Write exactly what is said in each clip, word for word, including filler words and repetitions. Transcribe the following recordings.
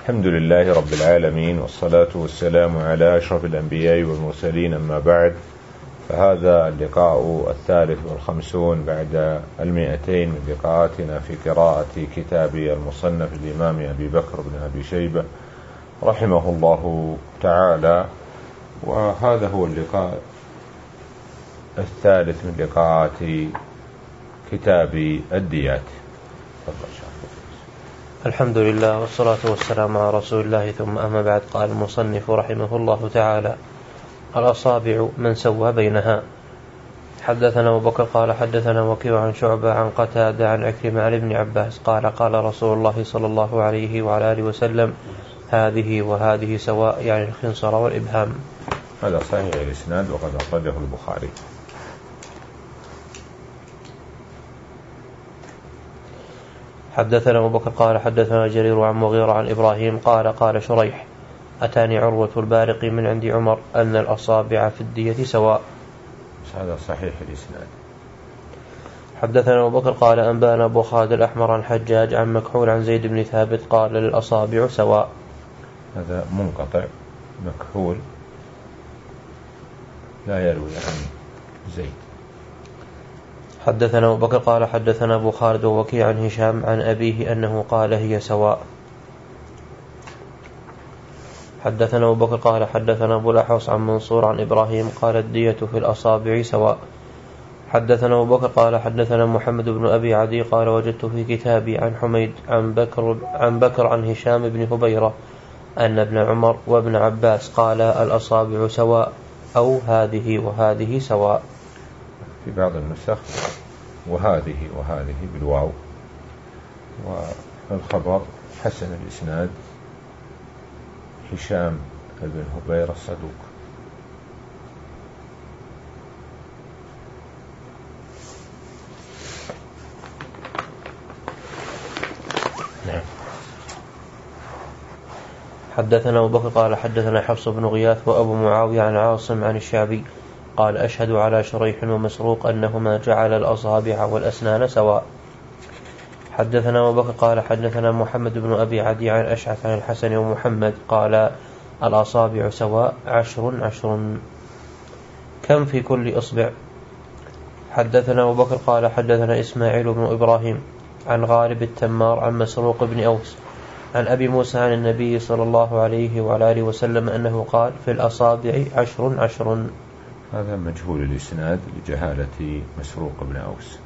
الحمد لله رب العالمين، والصلاة والسلام على أشرف الأنبياء والمرسلين، أما بعد، فهذا اللقاء الثالث والخمسون بعد المئتين من لقاءاتنا في قراءة كتاب المصنف الإمام أبي بكر بن أبي شيبة رحمه الله تعالى. وهذا هو اللقاء الثالث من لقاءات كتاب الديات. الحمد لله والصلاة والسلام على رسول الله، ثم أما بعد. قال المصنف رحمه الله تعالى: الأصابع من سوى بينها. حدثنا أبو بكر قال حدثنا وكيع عن شعبة عن قتادة عن عكرمة عن ابن عباس قال قال رسول الله صلى الله عليه وعلى آله وسلم: هذه وهذه سواء، يعني الخنصر والإبهام. هذا صحيح الإسناد وقد أخرجه البخاري. حدثنا أبو بكر قال حدثنا جرير عن مغيرة عن إبراهيم قال قال شريح: أتاني عروة البارقي من عند عمر أن الأصابع في الدية سواء. هذا صحيح الإسناد. حدثنا أبو بكر قال أنبانا أبو خالد الأحمر عن حجاج عن مكحول عن زيد بن ثابت قال للأصابع سواء. هذا منقطع، مكحول لا يروي عن زيد. حدثنا أبو بكر قال حدثنا أبو خالد ووكيع عن هشام عن أبيه أنه قال هي سواء. حدثنا أبو بكر قال حدثنا أبو الأحوص عن منصور عن إبراهيم قال الدية في الأصابع سواء. حدثنا أبو بكر قال حدثنا محمد بن أبي عدي قال وجدت في كتابي عن حميد عن بكر عن بكر عن هشام بن هبيرة أن ابن عمر وابن عباس قال الأصابع سواء أو هذه وهذه سواء. في بعض النسخ وهذه وهذه بالواو، والخبر حسن الإسناد هشام بن هبيرة الصدوق. نعم. حدثنا أبو بكر قال حدثنا حفص بن غياث وأبو معاوية عن عاصم عن الشعبي قال أشهد على شريح ومسروق أنهما جعل الأصابع والأسنان سواء. حدثنا أبو بكر قال حدثنا محمد بن أبي عدي عن أشعث عن الحسن ومحمد قال الأصابع سواء عشر عشر. كم في كل إصبع؟ حدثنا أبو بكر قال حدثنا إسماعيل بن إبراهيم عن غالب التمار عن مسروق بن أوس عن أبي موسى عن النبي صلى الله عليه وعلى آله وسلم أنه قال في الأصابع عشر عشر. هذا مجهول الإسناد لجهالة مسروق بن أوس.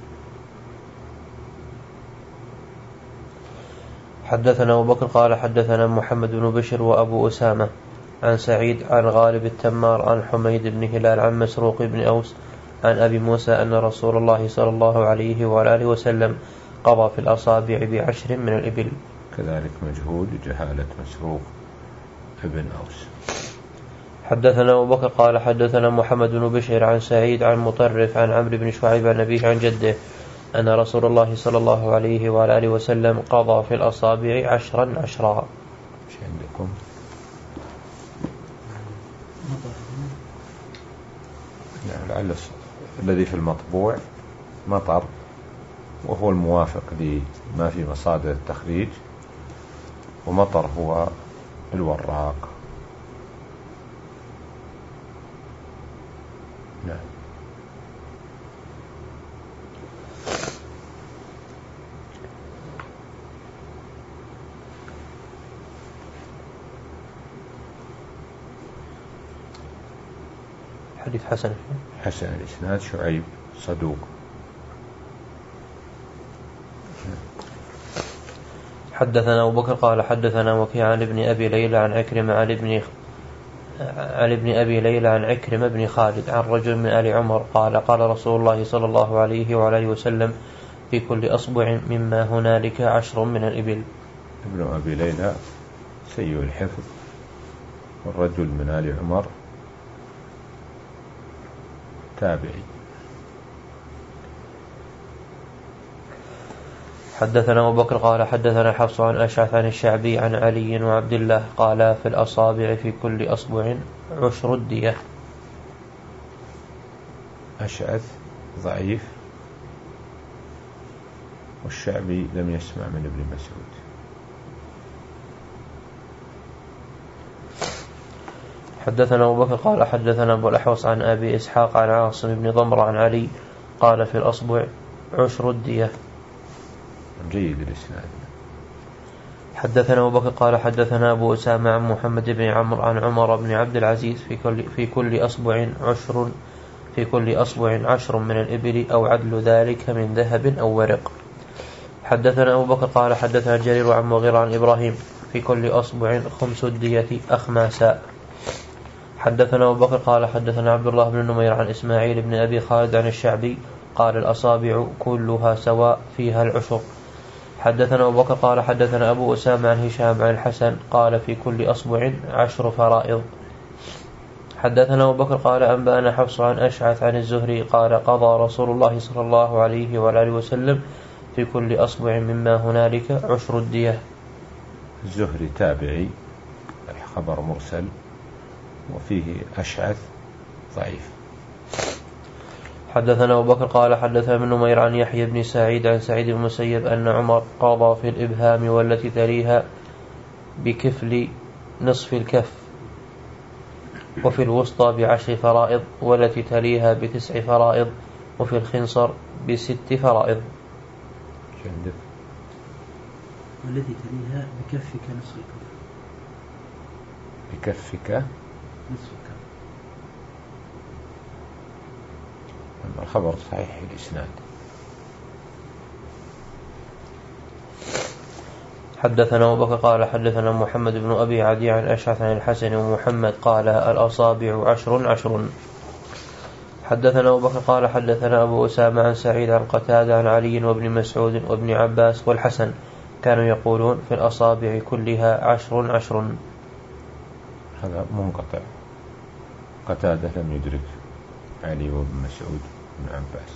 حدثنا أبو بكر قال حدثنا محمد بن بشر وأبو أسامة عن سعيد عن غالب التمار عن حميد بن هلال عن مسروق بن أوس عن أبي موسى أن رسول الله صلى الله عليه وعلى آله وسلم قضى في الأصابع بعشر من الإبل. كذلك مجهول لجهالة مسروق بن أوس. حدثنا أبو بكر قال حدثنا محمد بن بشير عن سعيد عن مطرف عن عمرو بن شعيب عن أبيه عن جده أن رسول الله صلى الله عليه وعلى آله وسلم قضى في الأصابع عشرا عشرا. ايش عندكم؟ يعني لعل الذي في المطبوع مطر، وهو الموافق لما في مصادر التخريج، ومطر هو الوراق. نعم. حديث حسن حسن الإسناد شعيب صدوق. حدثنا أبو بكر قال حدثنا وكيع عن ابن أبي ليلى عن عكرمة عن ابن عن ابن أبي ليلى عن عكرمة بن خالد عن رجل من آل عمر قال قال رسول الله صلى الله عليه وعلى آله وسلم في كل أصبع مما هنالك عشر من الإبل. ابن أبي ليلى سيء الحفظ، والرجل من آل عمر تابعي. حدثنا أبو بكر قال حدثنا حفص عن أشعث عن الشعبي عن علي وعبد الله قال في الأصابع في كل أصبع عشر الدية. أشعث ضعيف، والشعبي لم يسمع من ابن مسعود. حدثنا أبو بكر قال حدثنا أبو الأحوص عن أبي إسحاق عن عاصم بن ضمر عن علي قال في الأصبع عشر الدية. جيد الإسناد. حدثنا أبو بكر قال حدثنا أبو أسامة عن محمد بن عمرو عن عمر بن عبد العزيز في كل, في كل أصبع عشر في كل أصبع عشر من الإبل أو عدل ذلك من ذهب أو ورق. حدثنا أبو بكر قال حدثنا جرير عن مغيرة عن إبراهيم في كل أصبع خمس الدية أخماسا. حدثنا أبو بكر قال حدثنا عبد الله بن نمير عن إسماعيل بن أبي خالد عن الشعبي قال الأصابع كلها سواء فيها العشر. حدثنا أبو بكر قال حدثنا أبو أسامة عن هشام عن الحسن قال في كل أصبع عشر فرائض. حدثنا أبو بكر قال أنبأنا حفص عن أشعث عن الزهري قال قضى رسول الله صلى الله عليه وآله وسلم في كل أصبع مما هنالك عشر الدية. الزهري تابعي، الخبر مرسل، وفيه أشعث ضعيف. حدثنا أبو بكر قال حدثنا ابن نمير عن يحيى بن سعيد عن سعيد بن المسيب أن عمر قضى في الإبهام والتي تليها بكفل نصف الكف، وفي الوسطى بعشر فرائض، والتي تليها بتسع فرائض، وفي الخنصر بست فرائض. والتي تليها بكفك نصف الكف. بكفك نصف الكف. الخبر صحيح الإسناد. حدثنا أبو بكر قال حدثنا محمد بن أبي عدي عن أشعث عن الحسن ومحمد قال الأصابع عشر عشر. حدثنا أبو بكر قال حدثنا أبو أسامة عن سعيد عن قتادة عن علي وابن مسعود وابن عباس والحسن كانوا يقولون في الأصابع كلها عشر عشر. هذا منقطع، قتادة لم يدرك علي وابن مسعود وابن عباس.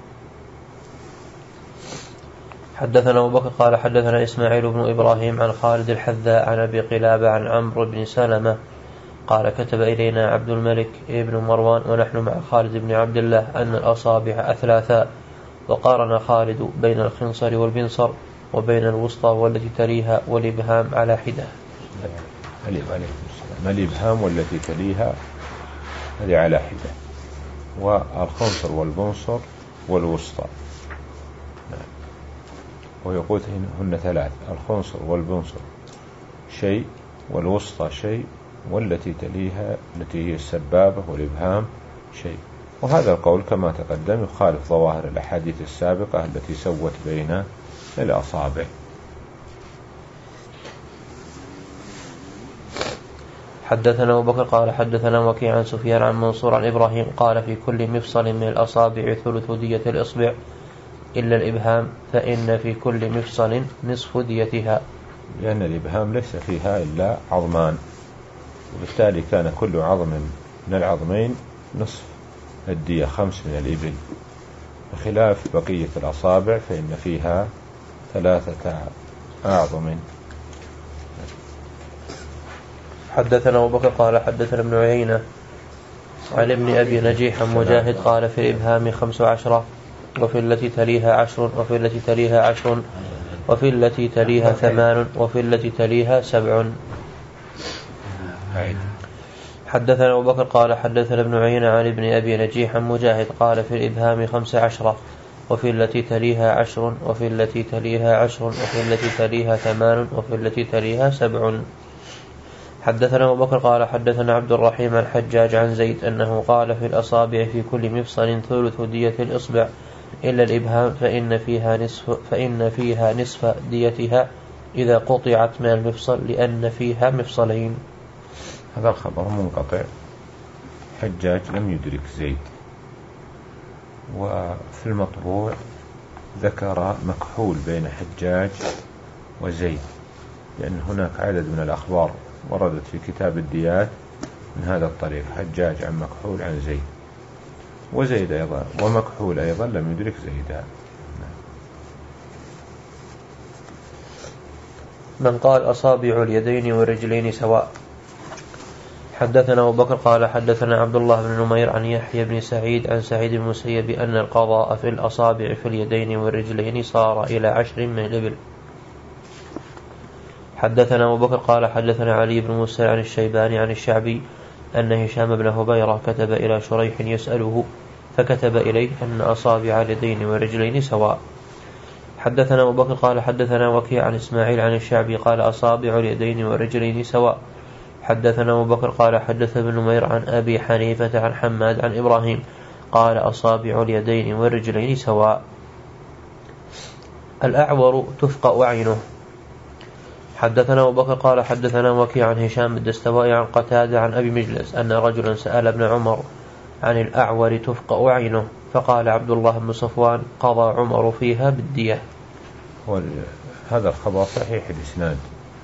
حدثنا أبو بكر قال حدثنا إسماعيل بن إبراهيم عن خالد الحذاء عن أبي قلابة عن عمرو بن سلمة قال كتب إلينا عبد الملك ابن مروان ونحن مع خالد بن عبد الله أن الأصابع أثلاثا، وقارن خالد بين الخنصر والبنصر وبين الوسطى والتي تليها والإبهام على حدة. الإبهام والتي تليها هذه على حدة، والخنصر والبنصر والوسطى. ويقول هن ثلاث: الخنصر والبنصر شيء، والوسطى شيء، والتي تليها التي هي السبابة والإبهام شيء. وهذا القول كما تقدم يخالف ظواهر الأحاديث السابقة التي سوت بين الأصابع. حدثنا أبو بكر قال حدثنا وكيع عن سفيان عن منصور عن إبراهيم قال في كل مفصل من الأصابع ثلث دية الإصبع إلا الإبهام، فإن في كل مفصل نصف ديتها، لأن الإبهام ليس فيها إلا عظمان، وبالتالي كان كل عظم من العظمين نصف الدية، خمس من الإبل، بخلاف بقية الأصابع فإن فيها ثلاثة أعظم. حدثنا أبو بكر قال حدثنا ابن عيينة عن ابن أبي نجيح مجاهد قال في الإبهام خمس عشرة، وفي التي تليها عشر، وفي التي تليها عشر، وفي التي تليها ثمان، وفي التي تليها سبع. حدثنا أبو بكر قال حدثنا ابن عيينة عن ابن أبي نجيح مجاهد قال في الإبهام خمس عشرة، وفي التي تليها عشر، وفي التي تليها عشر، وفي التي تليها ثمان، وفي التي تليها سبع. حدثنا أبو بكر قال حدثنا عبد الرحيم عن حجاج عن زيد أنه قال في الأصابع في كل مفصل ثلث دية الإصبع إلا الإبهام، فإن فيها نصف فإن فيها نصف ديتها إذا قطعت من المفصل، لأن فيها مفصلين. هذا الخبر منقطع، حجاج لم يدرك زيد. وفي المطبوع ذكر مكحول بين حجاج وزيد، لأن هناك عدد من الأخبار وردت في كتاب الديات من هذا الطريق: حجاج عن مكحول عن زيد، وزيد أيضا ومكحول أيضا لم يدرك زيدا. من قال أصابع اليدين والرجلين سواء. حدثنا أبو بكر قال حدثنا عبد الله بن نمير عن يحيى بن سعيد عن سعيد بن المسيب أن القضاء في الأصابع في اليدين والرجلين صار إلى عشر من الإبل. حدثنا أبو بكر قال حدثنا علي بن موسى عن الشيباني عن الشعبي أن هشام بن هبيرة كتب إلى شريح يسأله فكتب إليه أن أصابع اليدين والرجلين سواء. حدثنا أبو بكر قال حدثنا وكيع عن إسماعيل عن الشعبي قال أصابع اليدين والرجلين سواء. حدثنا أبو بكر قال حدث ابن نمير عن أبي حنيفة عن حماد عن إبراهيم قال أصابع اليدين والرجلين سواء. الأعور تفقأ عينه. حدثنا أبو بكر قال حدثنا وكيع عن هشام الدستوائي عن قتادة عن أبي مجلس أن رجلا سأل ابن عمر عن الأعور تفقأ عينه فقال عبد الله بن صفوان قضى عمر فيها بالدية. هذا الخبر صحيح الإسناد،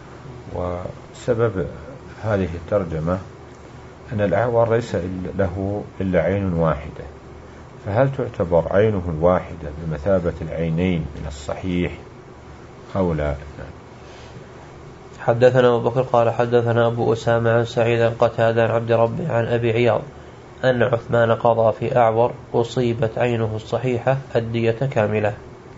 وسبب هذه الترجمة أن الأعور ليس له إلا عين واحدة، فهل تعتبر عينه الواحدة بمثابة العينين من الصحيح أو لا؟ حدثنا أبو بكر قال حدثنا أبو أسامة عن سعيد عن قتادة عن عبد ربه عن أبي عياض أن عثمان قضى في أعور أصيبت عينه الصحيحة الدية كاملة.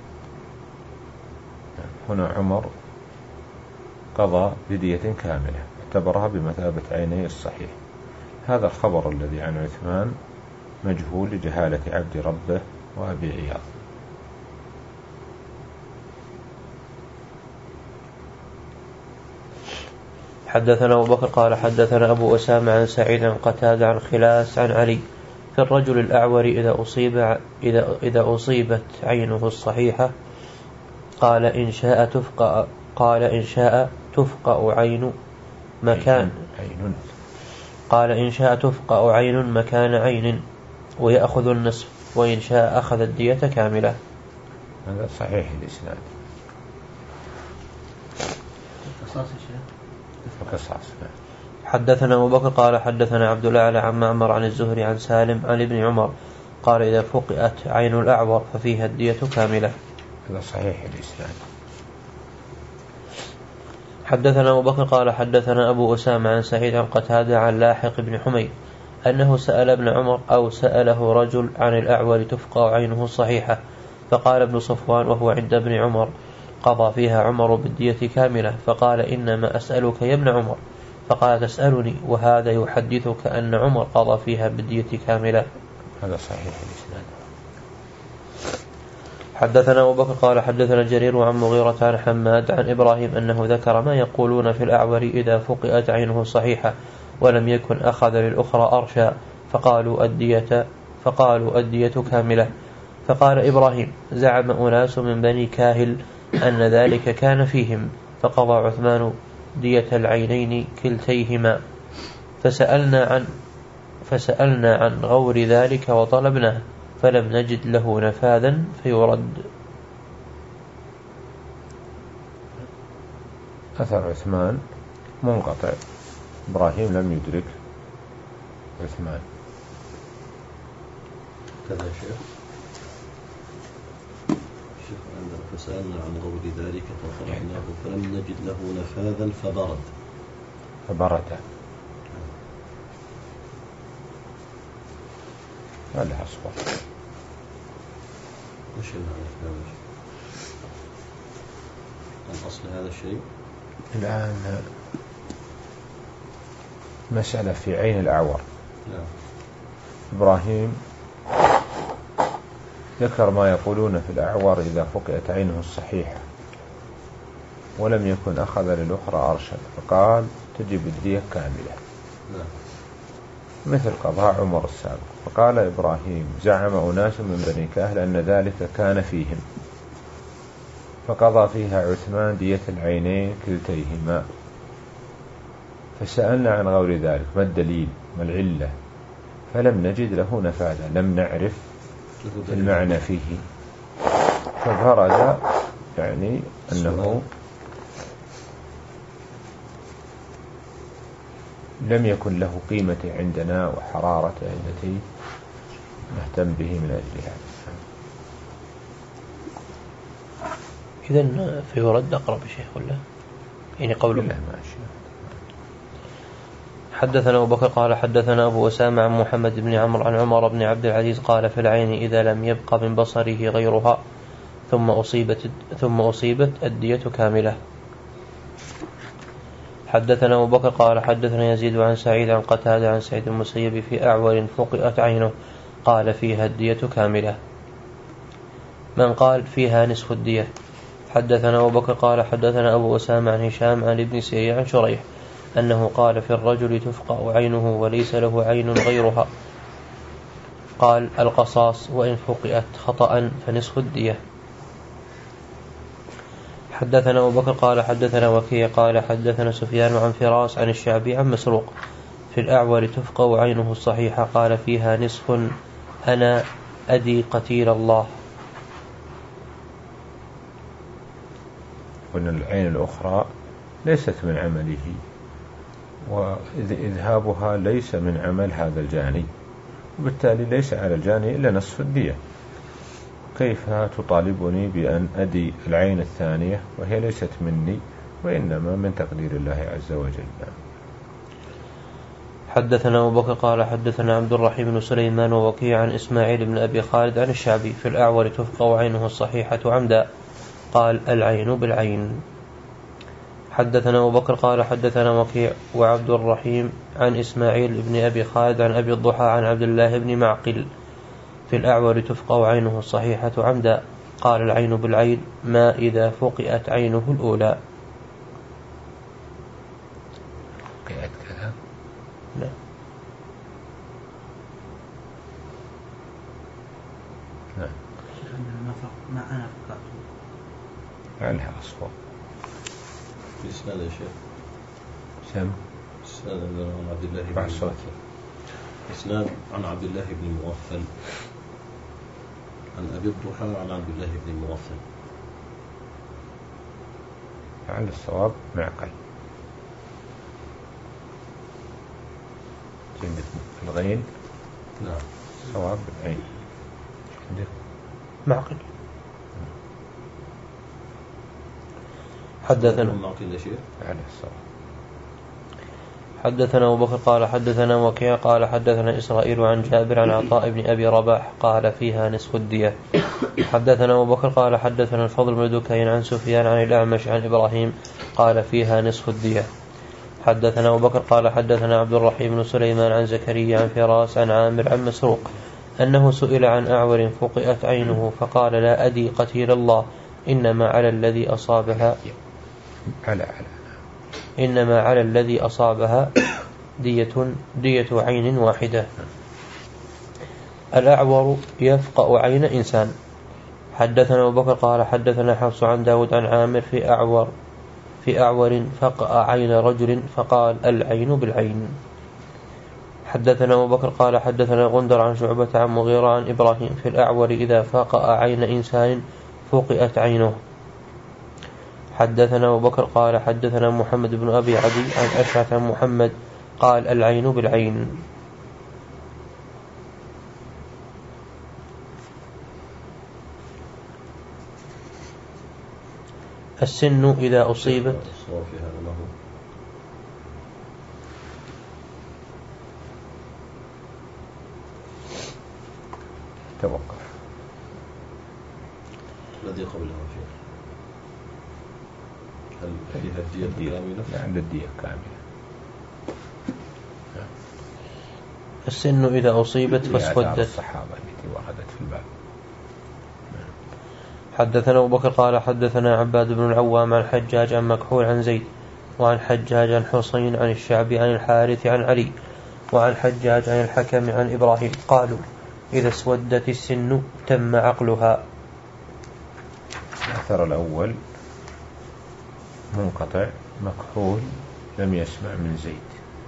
هنا عمر قضى بدية كاملة اعتبرها بمثابة عيني الصحيح. هذا الخبر الذي عن عثمان مجهول لجهالة عبد ربه وأبي عياض. حدثنا أبو بكر قال حدثنا أبو أسامة عن سعيد عن قتادة عن خلاس عن علي في الرجل الأعور إذا أصيب إذا إذا أصيبت عينه الصحيحة قال إن شاء تفقأ قال إن شاء تفقأ عين مكان عين قال إن شاء تفقأ عين مكان عين ويأخذ النصف وإن شاء أخذ الدية كاملة. هذا صحيح الإسناد. حدثنا أبو بكر قال حدثنا عبد الأعلى عن معمر عن الزهري عن سالم عن ابن عمر قال إذا فقئت عين الأعور ففيها الدية كاملة. هذا صحيح الإسناد. حدثنا أبو بكر قال حدثنا أبو أسامة عن سعيد عن قتادة عن لاحق بن حميد أنه سأل ابن عمر أو سأله رجل عن الأعور تفقأ عينه الصحيحة فقال ابن صفوان وهو عند ابن عمر قضى فيها عمر بالدية كاملة فقال إنما أسألك يا ابن عمر فقال تسألني وهذا يحدثك أن عمر قضى فيها بالدية كاملة. هذا صحيح الإسناد. حدثنا أبو بكر قال حدثنا جرير عن مغيرة عن حماد عن إبراهيم أنه ذكر ما يقولون في الأعور إذا فقئت عينه صحيحة ولم يكن أخذ للأخرى أرشا فقالوا الدية فقالوا الدية كاملة. فقال إبراهيم زعم أناس من بني كاهل أن ذلك كان فيهم فقضى عثمان دية العينين كلتيهما فسألنا عن فسألنا عن غور ذلك وطلبناه فلم نجد له نفاذا فيرد. أثر عثمان منقطع، إبراهيم لم يدرك عثمان. كذا شيخ شيخ عندنا فسألنا عن غور ذلك فطلبناه فلم نجد له نفاذا فبرد فبرد هذا أصبر. وش المعنى الأصل هذا الشيء؟ الآن مسألة في عين الأعور. نعم. إبراهيم ذكر ما يقولون في الأعور إذا فقئت عينه الصحيحة ولم يكن أخذ للأخرى أرشد فقال تجب الدية كاملة. نعم. مثل قضاء عمر السابق. فقال إبراهيم زعم أناس من بني كاهل أن ذلك كان فيهم فقضى فيها عثمان دية العينين كلتيهما فسألنا عن غور ذلك ما الدليل ما العلة فلم نجد له نفاذا لم نعرف المعنى فيه فبرز يعني أنه لم يكن له قيمة عندنا وحرارة التي نهتم به من أجلها. إذن في رد أقرب شيء ولا يعني قوله لا ماشي. حدثنا أبو بكر قال حدثنا أبو أسامة عن محمد بن عمرو عن عمر بن عبد العزيز قال في العين إذا لم يبق من بصره غيرها ثم أصيبت ثم أصيبت الدية كاملة. حدثنا أبو بكر قال حدثنا يزيد عن سعيد عن قتادة عن سعيد المسيب في أعور فقئت عينه قال فيها الدية كاملة. من قال فيها نصف الدية. حدثنا أبو بكر قال حدثنا أبو أسامة عن هشام عن ابن سيرين عن شريح أنه قال في الرجل تفقأ عينه وليس له عين غيرها، قال القصاص وإن فقئت خطأ فنصف الدية. حدثنا أبو بكر قال حدثنا وكيع قال حدثنا سفيان عن فراس عن الشعبي عن مسروق في الأعور تفقأ عينه الصحيحة قال فيها نصف أنا أدي قتيل الله. وأن العين الأخرى ليست من عمله، وإذهابها ليس من عمل هذا الجاني، وبالتالي ليس على الجاني إلا نصف الدية. كيف تطالبني بأن أدي العين الثانية وهي ليست مني وإنما من تقدير الله عز وجل؟ حدثنا أبو بكر قال حدثنا عبد الرحيم بن سليمان ووكيع عن إسماعيل بن أبي خالد عن الشعبي في الأعور تفقأ عينه الصحيحة عمدا قال العين بالعين. حدثنا أبو بكر قال حدثنا وكيع وعبد الرحيم عن إسماعيل بن أبي خالد عن أبي الضحى عن عبد الله بن معقل في الأعور تفقأ عينه الصحيحة عمدا قال العين بالعين ما إذا فقئت عينه الأولى. فقئت كذا؟ لا. نعم. ما أنا فقط عليها أصفر. بإسناد يا شيخ. سم. إسناد عن عبد الله بن مغفل. إسناد عن عبد الله بن مغفل عن أبي الضحى عن عبد الله بن مغفل. على الصواب معقل. كلمة الغين. نعم. صواب بالعين. عندك معقل. حدثنا معقل يا شيخ. على الصواب. حدثنا أبو بكر قال حدثنا وكيع قال حدثنا إسرائيل عن جابر عن عطاء بن أبي رباح قال فيها نصف الدية. حدثنا أبو بكر قال حدثنا الفضل بن دكين عن سفيان عن الأعمش عن إبراهيم قال فيها نصف الدية. حدثنا أبو بكر قال حدثنا عبد الرحيم بن سليمان عن زكريا عن فراس عن عامر عن مسروق أنه سئل عن أعور فقئت عينه فقال لا أدي قتيل الله إنما على الذي أصابها على على إنما على الذي أصابها دية دية عين واحدة. الأعور يفقأ عين إنسان. حدثنا أبو بكر قال حدثنا حفص عن داود عن عامر في أعور في أعور فقأ عين رجل فقال العين بالعين. حدثنا أبو بكر قال حدثنا غندر عن شعبة عن مغيرة عن إبراهيم في الأعور إذا فقأ عين إنسان فقئت عينه. حدثنا أبو بكر قال حدثنا محمد بن أبي عدي عن أشعث عن محمد قال العين بالعين. السن إذا أصيبت توقف. الذي قبلها شيخ هل فيها الدية كاملة؟ نعم الدية كاملة. السن إذا أصيبت فاسودت. الصحابة التي وردت في الباب. حدثنا أبو بكر قال حدثنا عباد بن العوام عن حجاج عن مكحول عن زيد وعن حجاج عن حسين عن الشعبي عن الحارث عن علي وعن حجاج عن الحكم عن إبراهيم قالوا إذا اسودت السن تم عقلها. الأثر الأول منقطع مكحول لم يسمع من زيد،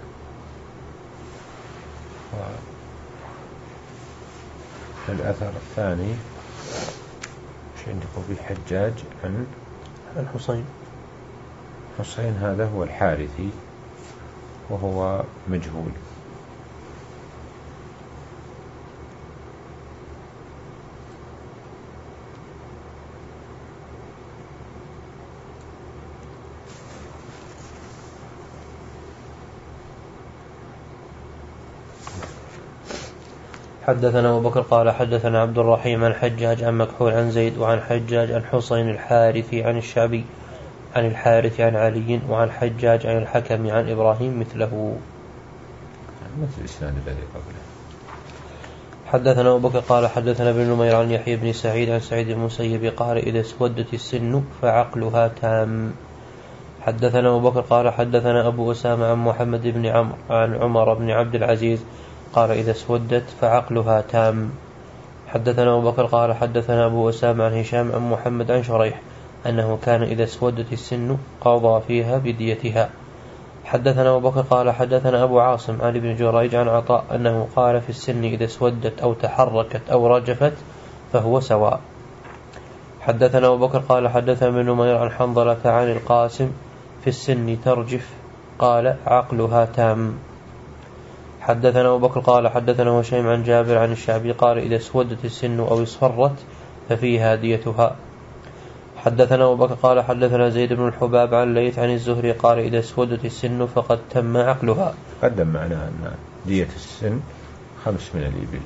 والأثر الثاني ايش عندكم في حجاج عن الحسين حسين هذا هو الحارثي وهو مجهول. حدثنا أبو بكر قال حدثنا عبد الرحيم عن حجاج عن مكحول عن زيد وعن حجاج عن حسين الحارثي عن الشعبي عن الحارث عن علي وعن حجاج عن الحكم عن إبراهيم مثله. مثل الإسناد الذي قبله. حدثنا أبو بكر قال حدثنا ابن نمير عن يحيى بن سعيد عن سعيد بن المسيب قال إذا اسودت السن فعقلها تام. حدثنا أبو بكر قال حدثنا أبو أسامة عن محمد بن عمرو عن عمر بن عبد العزيز قال إذا اسودت فعقلها تام. حدثنا أبو بكر قال حدثنا أبو أسامة عن هشام عن محمد عن شريح أنه كان إذا اسودت السن قضى فيها بديتها. حدثنا أبو بكر قال حدثنا أبو عاصم عن ابن جريج عن عطاء أنه قال في السن إذا اسودت أو تحركت أو رجفت فهو سواء. حدثنا أبو بكر قال حدثنا ابن نمير عن حنظلة عن القاسم في السن ترجف قال عقلها تام. حدثنا أبو بكر قال حدثنا هشيم عن جابر عن الشعبي قال إذا اسودت السن أو اصفرت ففيها ديتها. حدثنا أبو بكر قال حدثنا زيد بن الحباب عن ليث عن الزهري قال إذا اسودت السن فقد تم عقلها. قدم معنا أن دية السن خمس من الإبل.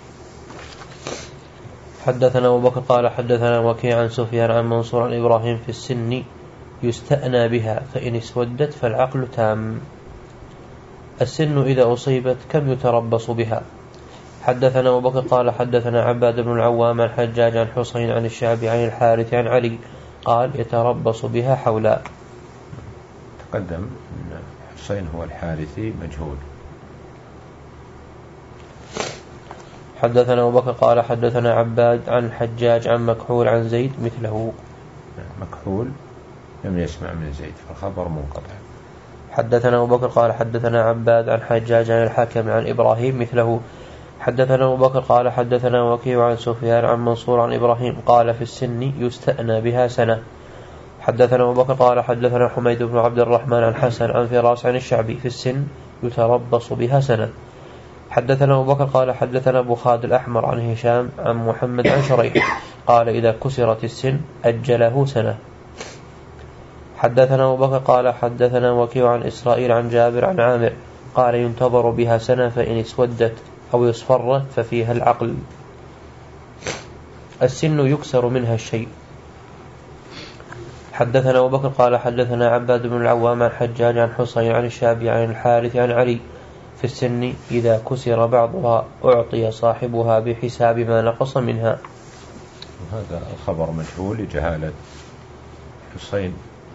حدثنا أبو بكر قال حدثنا وكيع عن سفيان عن منصور عن إبراهيم في السن يستأنى بها فإن اسودت فالعقل تام. السن إذا أصيبت كم يتربص بها. حدثنا أبو بكر قال حدثنا عباد بن العوام عن حجاج عن حسين عن الشعبي عن الحارث عن علي قال يتربص بها حولا. تقدم أن حسين هو الحارثي مجهول. حدثنا أبو بكر قال حدثنا عباد عن حجاج عن مكحول عن زيد مثله. مكحول لم يسمع من زيد فالخبر منقطع. حدثنا أبو بكر قال حدثنا عباد عن حجاج عن الحكم عن إبراهيم مثله. حدثنا أبو بكر قال حدثنا وكيع عن سفيان عن منصور عن إبراهيم قال في السن يستأنى بها سنة. حدثنا أبو بكر قال حدثنا حميد بن عبد الرحمن عن حسن عن فراس عن الشعبي في السن يتربص بها سنة. حدثنا أبو بكر قال حدثنا أبو خالد الأحمر عن هشام عن محمد عن شريح قال إذا كسرت السن أجله سنة. حدثنا أبو بكر قال حدثنا وكيع عن إسرائيل عن جابر عن عامر قال ينتظر بها سنة فإن اسودت أو اصفرت ففيها العقل. السن يكسر منها الشيء. حدثنا أبو بكر قال حدثنا عباد بن العوام عن حجاج عن حسين عن الشعبي عن الحارث عن علي في السن إذا كسر بعضها أعطي صاحبها بحساب ما نقص منها. وهذا الخبر مجهول لجهالة حسين.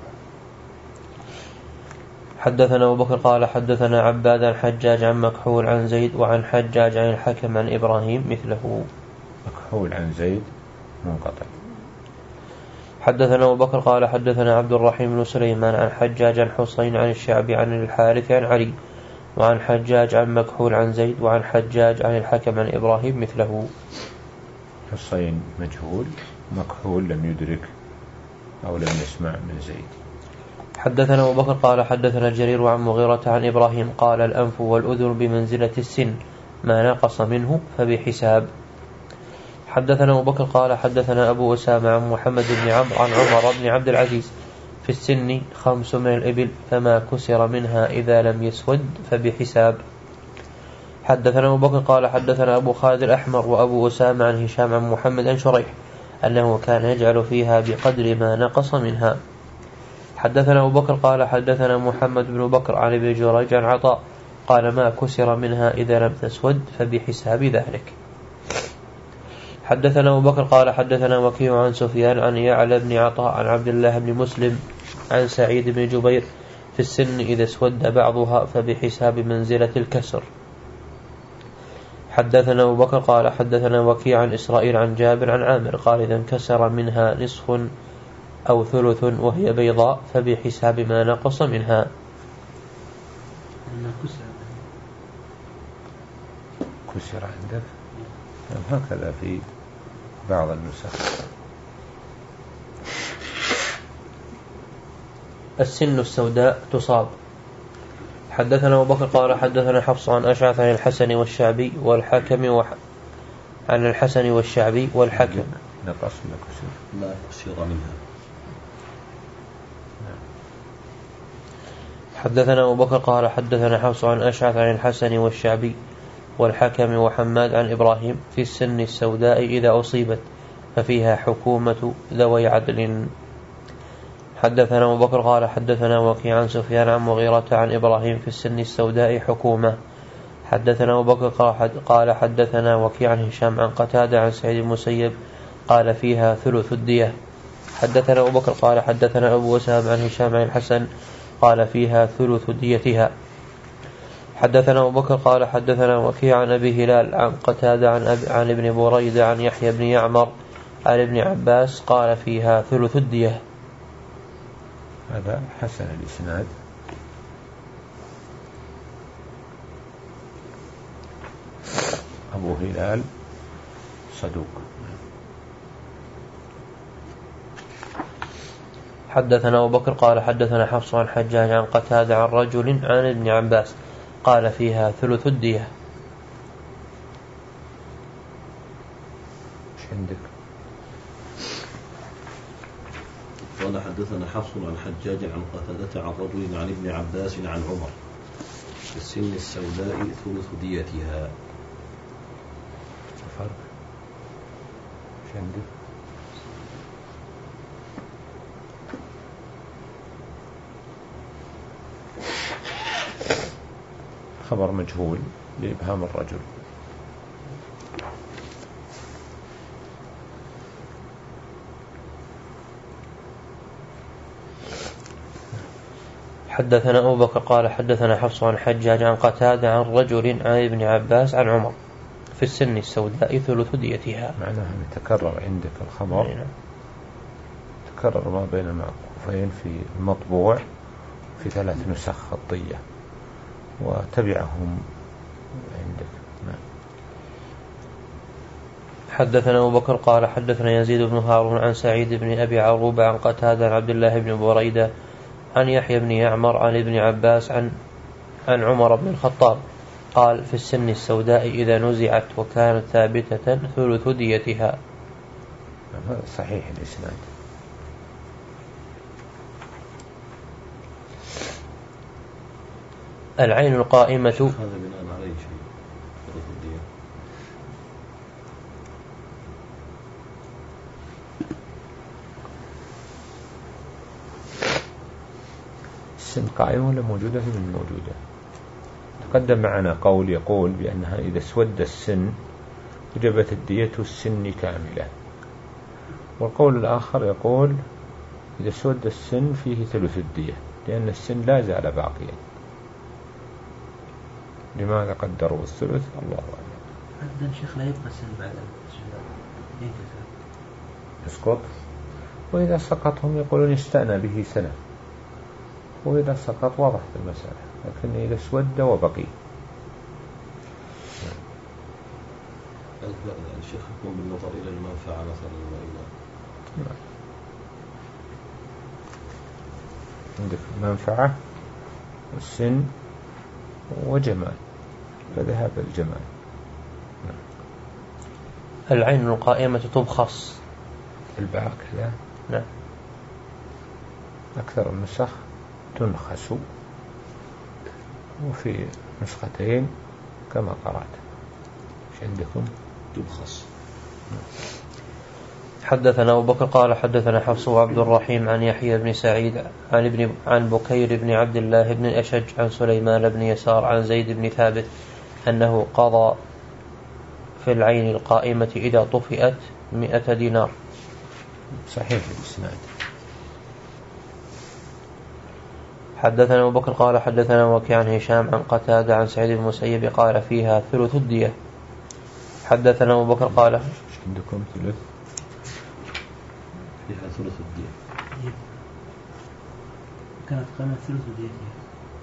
حدثنا أبو بكر قال حدثنا عباد عن حجاج عن مكحول عن زيد وعن حجاج عن الحكم عن إبراهيم مثله. مكحول عن زيد منقطع. حدثنا أبو بكر قال حدثنا عبد الرحيم بن سليمان عن حجاج عن حسين عن الشعبي عن الحارث عن علي وعن حجاج عن مكحول عن زيد وعن حجاج عن الحكم عن إبراهيم مثله. حسين مجهول. مكحول لم يدرك أو لم يسمع من زيد. حدثنا أبو بكر قال حدثنا جرير عن مغيرة عن إبراهيم قال الأنف والأذن بمنزلة السن ما نقص منه فبحساب. حدثنا أبو بكر قال حدثنا أبو أسامة عن محمد بن عمرو عن عمر بن عبد العزيز في السن خمس من الإبل فما كسر منها إذا لم يسود فبحساب. حدثنا أبو بكر قال حدثنا أبو خالد الأحمر وأبو أسامة عن هشام عن محمد عن شريح أنه كان يجعل فيها بقدر ما نقص منها. حدثنا أبو بكر قال حدثنا محمد بن بكر عن ابن جريج عن عطاء قال ما كسر منها إذا لم تسود فبحساب ذلك. حدثنا أبو بكر قال حدثنا وكيع عن سفيان عن يعلى بن عطاء عن عبد الله بن مسلم عن سعيد بن جبير في السن إذا اسود بعضها فبحساب منزلة الكسر. حدثنا أبو بكر قال حدثنا وكيع عن إسرائيل عن جابر عن عامر قال إذا انكسر منها نصف أو ثلث وهي بيضاء فبحساب ما نقص منها. كسر عندك هكذا في بعض النسخ. السن السوداء تصاب. حدثنا أبو بكر قال حدثنا حفص عن أشعث عن الحسن والشعبي والحكم وح... عن الحسن والشعبي والحكم نقص ولا كسر؟ لا كسر منها. حدثنا أبو بكر قال حدثنا حفص عن أشعث عن الحسن والشعبي والحكم وحماد عن إبراهيم في السن السوداء إذا أصيبت ففيها حكومة ذوي عدل. حدثنا أبو بكر قال حدثنا وكيع عن سفيان عن مغيرة عن إبراهيم في السن السوداء حكومة. حدثنا أبو بكر قال حدثنا وكيع عن هشام عن قتادة عن سعيد المسيب قال فيها ثلث الدية. حدثنا أبو بكر قال حدثنا أبو وسام عن هشام عن الحسن قال فيها ثلث ديتها. حدثنا أبو بكر قال حدثنا وكيع عن أبي هلال عن قتادة عن, عن ابن بريدة عن يحيى بن يعمر عن ابن عباس قال فيها ثلث الدية. هذا حسن الإسناد. أبو هلال صدوق. حدثنا أبو بكر قال حدثنا حفص عن حجاج عن قتادة عن رجل عن ابن عباس قال فيها ثلث الدية. ايش عندك؟ قال حدثنا حفص عن حجاج عن قتادة عن رجل عن ابن عباس عن عمر في السن السوداء ثلث ديتها. فرق. ايش عندك؟ خبر مجهول لإبهام الرجل. حدثنا أبو بكر قال حدثنا حفص عن حجاج عن قتادة عن رجل عن ابن عباس عن عمر في السن السوداء ثلث ديتها. معناها يتكرر عندك الخبر نعم. تكرر ما بين المعقوفين في المطبوع في ثلاث نسخ خطية وتبعهم عندك. نعم. حدثنا أبو بكر قال حدثنا يزيد بن هارون عن سعيد بن أبي عروبة عن قتادة عن عبد الله بن بريدة عن يحيى بن يعمر عن ابن عباس عن عن عمر بن الخطاب قال في السن السوداء إذا نزعت وكانت ثابتة ثلث ديتها. هذا صحيح الإسناد. العين القائمة. هذا بناء عليه شيء ثلث الدية. السن قائمة ولا موجودة؟ في من موجودة. تقدم معنا قول يقول بأنها إذا اسود السن وجبت الدية السن كاملة، والقول الآخر يقول إذا اسود السن فيه ثلث الدية لأن السن لا زال باقيا. لماذا قدروا الثلث؟ الله أعلم. عندنا شيخ لا يبقى السن بعد ينكسر يسقط، وإذا سقط هم يقولون استأنى به سنة، وإذا سقط واضح في المسألة، لكن إذا اسود وبقي. الشيخ يكون بالنظر إلى المنفعة مثلا وإلى عندك منفعة والسن وجمال، فذهب الجمال. العين القائمة تبخص الباء كذا. نعم. أكثر النسخ تنخس، وفي نسختين كما قرأت. ايش عندكم؟ تبخص. حدثنا أبو بكر قال حدثنا حفص وعبد الرحيم عن يحيى بن سعيد عن ابن عن بكير بن عبد الله بن الأشج عن سليمان بن يسار عن زيد بن ثابت أنه قضى في العين القائمة إذا طفئت مئة دينار. صحيح الإسناد. حدثنا أبو بكر قال حدثنا وكيع عن هشام عن قتادة عن سعيد بن المسيب قال فيها ثلث الدية. حدثنا أبو بكر قال ايش عندكم؟ ثلث فيها ثلث الدية. كانت قائمة ثلث ديتها.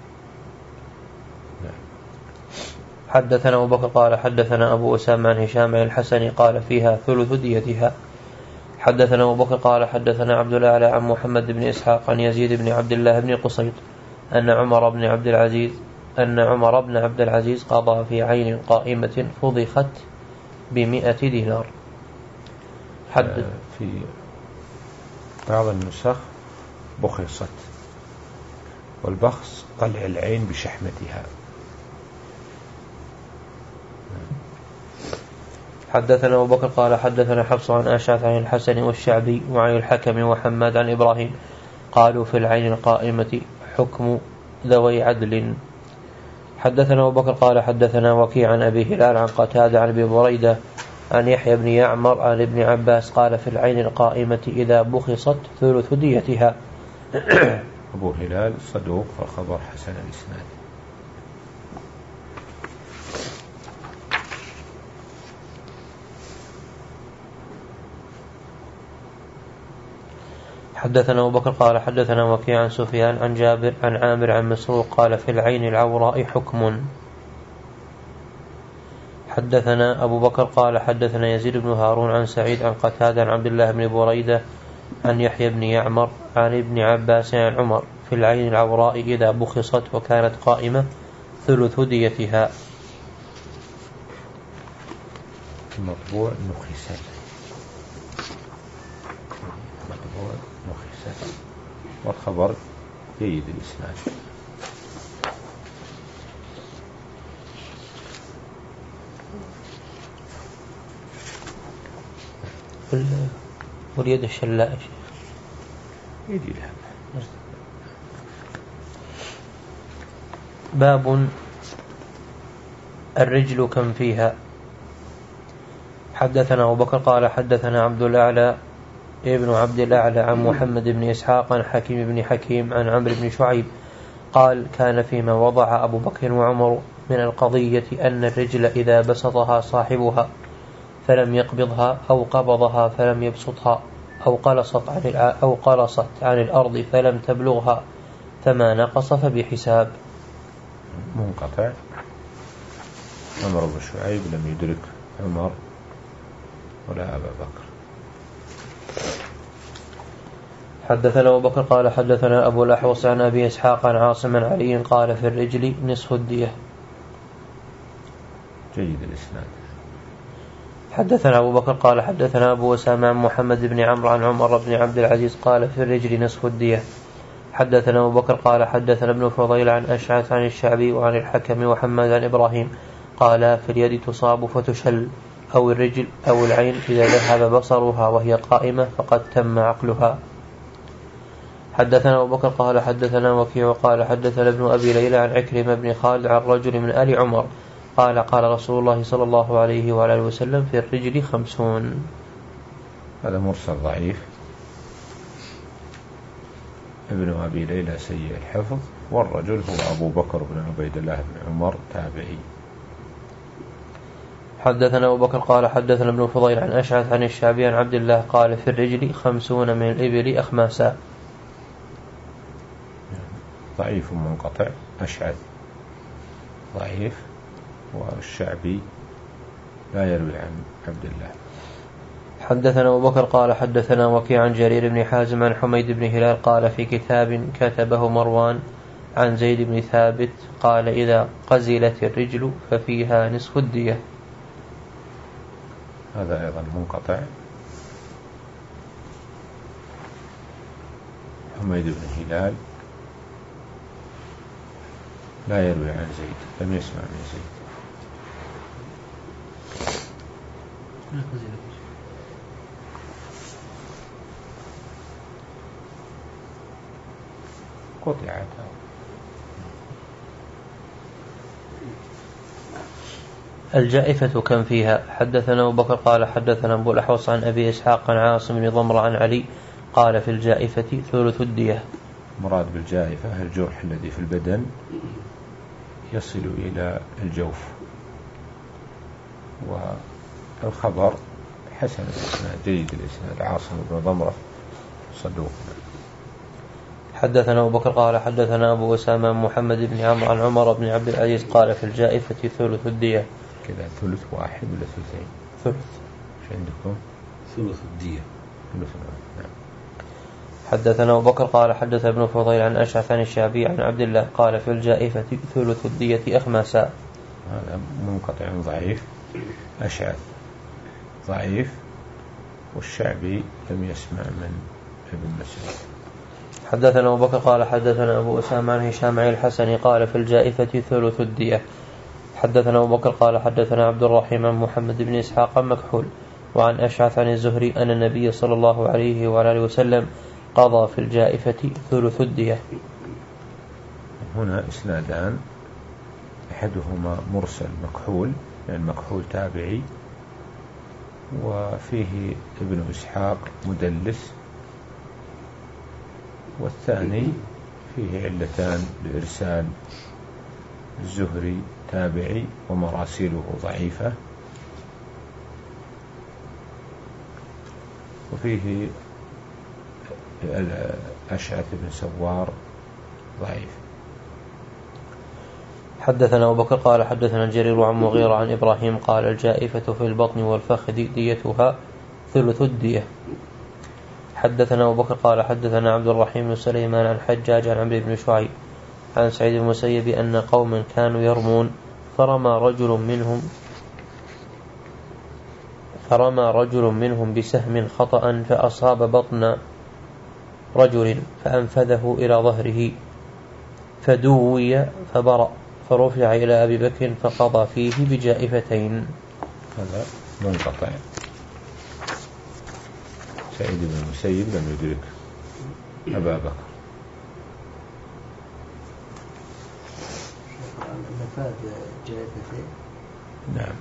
حدثنا أبو بكر قال حدثنا أبو أسامة عن هشام عن الحسن قال فيها ثلث ديتها. حدثنا أبو بكر قال حدثنا عبد الأعلى عن محمد بن إسحاق عن يزيد بن عبد الله بن قصيط أن عمر بن عبد العزيز أن عمر بن عبد العزيز قضى في عين قائمة فضخت بمئة دينار. حد في بعض النسخ بخصت، والبخص قلع العين بشحمتها. حدثنا أبو بكر قال حدثنا حفص عن أشعث عن الحسن والشعبي وعن الحكم وحماد عن إبراهيم قالوا في العين القائمة حكم ذوي عدل. حدثنا أبو بكر قال حدثنا وكيع عن أبي هلال عن قتادة عن أبي بريدة عن يحيى بن يعمر عن ابن عباس قال في العين القائمة إذا بخصت ثلث ديتها. أبو هلال صدوق والخبر حسن الإسناد. حدثنا أبو بكر قال حدثنا وكيع عن سفيان عن جابر عن عامر عن مسروق قال في العين العوراء حكم. حدثنا أبو بكر قال حدثنا يزيد بن هارون عن سعيد عن قتادة عن عبد الله بن بريدة عن يحيى بن يعمر عن ابن عباس عن عمر في العين العوراء إذا بخصت وكانت قائمة ثلث ديتها. المطبوع نخست، المطبوع نخست، والخبر جيد الإسناد. واليد الشلاء يدي لها. باب الرجل كم فيها. حدثنا أبو بكر قال حدثنا عبد الأعلى ابن عبد الأعلى عن محمد بن إسحاق عن حكيم بن حكيم عن عمرو بن شعيب قال كان فيما وضع أبو بكر وعمر من القضية أن الرجل إذا بسطها صاحبها فلم يقبضها أو قبضها فلم يبسطها أو قلصت عن أو قلصت عن الأرض فلم تبلغها فما نقص فبحساب. منقطع. عمر بن شعيب لم يدرك عمر ولا أبا بكر. حدثنا أبو بكر قال حدثنا أبو الأحوص عن أبي إسحاق عن عاصم عن علي قال في الرجل نصف الدية. جيد الإسناد. حدثنا أبو بكر قال حدثنا أبو أسامة عن محمد بن عمرو عن عمر بن عبد العزيز قال في الرجل نصف الدية. حدثنا أبو بكر قال حدثنا ابن فضيل عن أشعث عن الشعبي وعن الحكم وحماد عن إبراهيم قال في اليد تصاب فتشل أو الرجل أو العين إذا ذهب بصرها وهي قائمة فقد تم عقلها. حدثنا أبو بكر قال حدثنا وكيع قال حدثنا ابن أبي ليلى عن عكرمة بن خالد عن رجل من آل عمر قال قال رسول الله صلى الله عليه وآله وسلم في الرجل خمسون. هذا مرسل ضعيف. ابن أبي ليلى سيء الحفظ، والرجل هو أبو بكر بن عبيد الله بن عمر تابعي. حدثنا أبو بكر قال حدثنا ابن فضيل عن أشعث عن الشعبي عن عبد الله قال في الرجل خمسون من الإبل أخماسا. ضعيف منقطع. أشعث ضعيف، والشعبي لا يروي عن عبد الله. حدثنا أبو بكر قال حدثنا وكيع عن جرير بن حازم عن حميد بن هلال قال في كتاب كتبه مروان عن زيد بن ثابت قال إذا قزلت الرجل ففيها نصف الدية. هذا أيضا منقطع. حميد بن هلال لا يروي عن زيد، لم يسمع من زيد. قطعت. الجائفة كم فيها. حدثنا أبو بكر قال حدثنا أبو الأحوص عن أبي إسحاق عن عاصم بن ضمرة عن علي قال في الجائفة ثلث الدية. مراد بالجائفة الجرح الذي في البدن يصل إلى الجوف. والخبر حسن الإسناد جيد الإسناد. عاصم بن ضمرة صدوق. حدثنا أبو بكر قال حدثنا أبو أسامة محمد بن عمرو عن عمر بن عبد العزيز قال في الجائفة ثلث الدية. كذا ثلث واحد ولا ثلثين؟ ثلث. ايش عندكم؟ ثلث الدية. ثلث. نعم. حدثنا أبو بكر قال حدث ابن فضيل عن أشعث عن الشعبي عن عبد الله قال في الجائفة ثلث الدية أخماسا. هذا منقطع ضعيف. أشعث ضعيف، والشعبي لم يسمع من ابن مسعود. حدثنا أبو بكر قال حدثنا أبو أسامة عن هشام عن الحسن قال في الجائفة ثلث الدية. حدثنا أبو بكر قال حدثنا عبد الرحيم عن محمد بن إسحاق مكحول وعن أشعث عن الزهري أن النبي صلى الله عليه وآله وسلم قضى في الجائفة ثلث الدية. هنا إسنادان، أحدهما مرسل مكحول، يعني مكحول تابعي، وفيه ابن إسحاق مدلس، والثاني فيه علتان لإرسال الزهري تابعي ومراسيله ضعيفة، وفيه الأشعث بن سوار ضعيف. حدثنا أبو بكر قال حدثنا جرير عن مغيرة عن إبراهيم قال الجائفة في البطن والفخذ ديتها ثلث الدية. حدثنا أبو بكر قال حدثنا عبد الرحيم بن سليمان عن حجاج عن عمرو بن شعيب عن سعيد بن المسيب أن قوما كانوا يرمون فرمى رجل منهم فرمى رجل منهم بسهم خطأ فأصاب بطن رجل فأنفذه إلى ظهره فدوي فبرأ فرفع إلى أبي بكر فقضى فيه بجائفتين. هذا منقطع. سعيد بن المسيب لم يدرك أبا بكر. نفاذ جائفتين. نعم،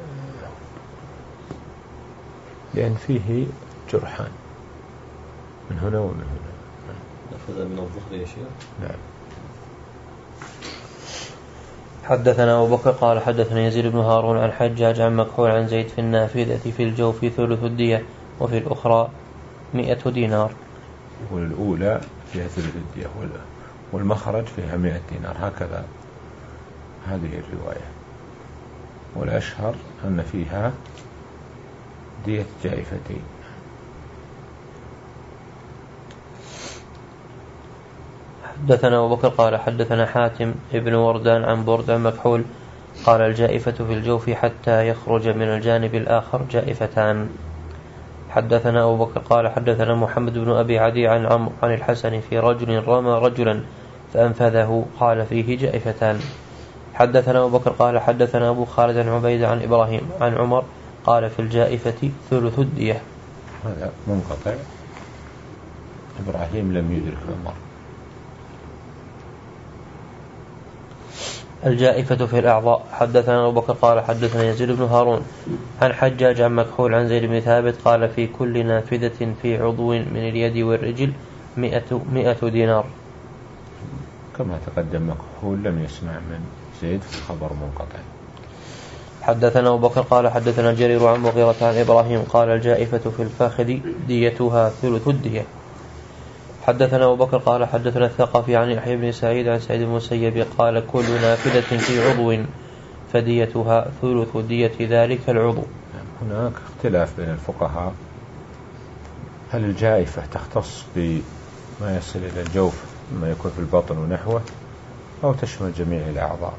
لأن فيه جرحان من هنا ومن هنا. نفذ من الظهر يا شيخ. نعم. حدثنا أبو بكر قال حدثنا يزيد بن هارون عن حجاج عن مكحول عن زيد في النافذة في الجوف ثلث الدية وفي الأخرى مئة دينار. والأولى فيها ثلث الدية والمخرج فيها مئة دينار، هكذا هذه الرواية. والأشهر أن فيها دية جائفتين. حدثنا أبو بكر قال حدثنا حاتم ابن وردان عن برد عن مكحول قال الجائفة في الجوف حتى يخرج من الجانب الآخر جائفتان. حدثنا أبو بكر قال حدثنا محمد بن أبي عدي عن عمرو عن الحسن في رجل رمى رجلا فأنفذه قال فيه جائفتان. حدثنا أبو بكر قال حدثنا أبو خالد عن عبيد عن إبراهيم عن عمر قال في الجائفة ثلث الدية. هذا منقطع. إبراهيم لم يدرك عمر. الجائفة في الأعضاء. حدثنا أبو بكر قال حدثنا يزيد بن هارون عن حجاج عن مكحول عن زيد بن ثابت قال في كل نافذة في عضو من اليد والرجل مئة, مئة دينار. كما تقدم مكحول لم يسمع من زيد في خبر منقطع. حدثنا أبو بكر قال حدثنا جرير عن مغيرة عن إبراهيم قال الجائفة في الفخذ ديتها ثلث الدية. حدثنا أبو بكر قال حدثنا الثقفي عن يحيى بن سعيد عن سعيد بن المسيب قال كل نافذة في عضو فديتها ثلث دية ذلك العضو. هناك اختلاف بين الفقهاء، هل الجائفة تختص بما يصل إلى الجوف مما يكون في البطن ونحوه أو تشمل جميع الأعضاء.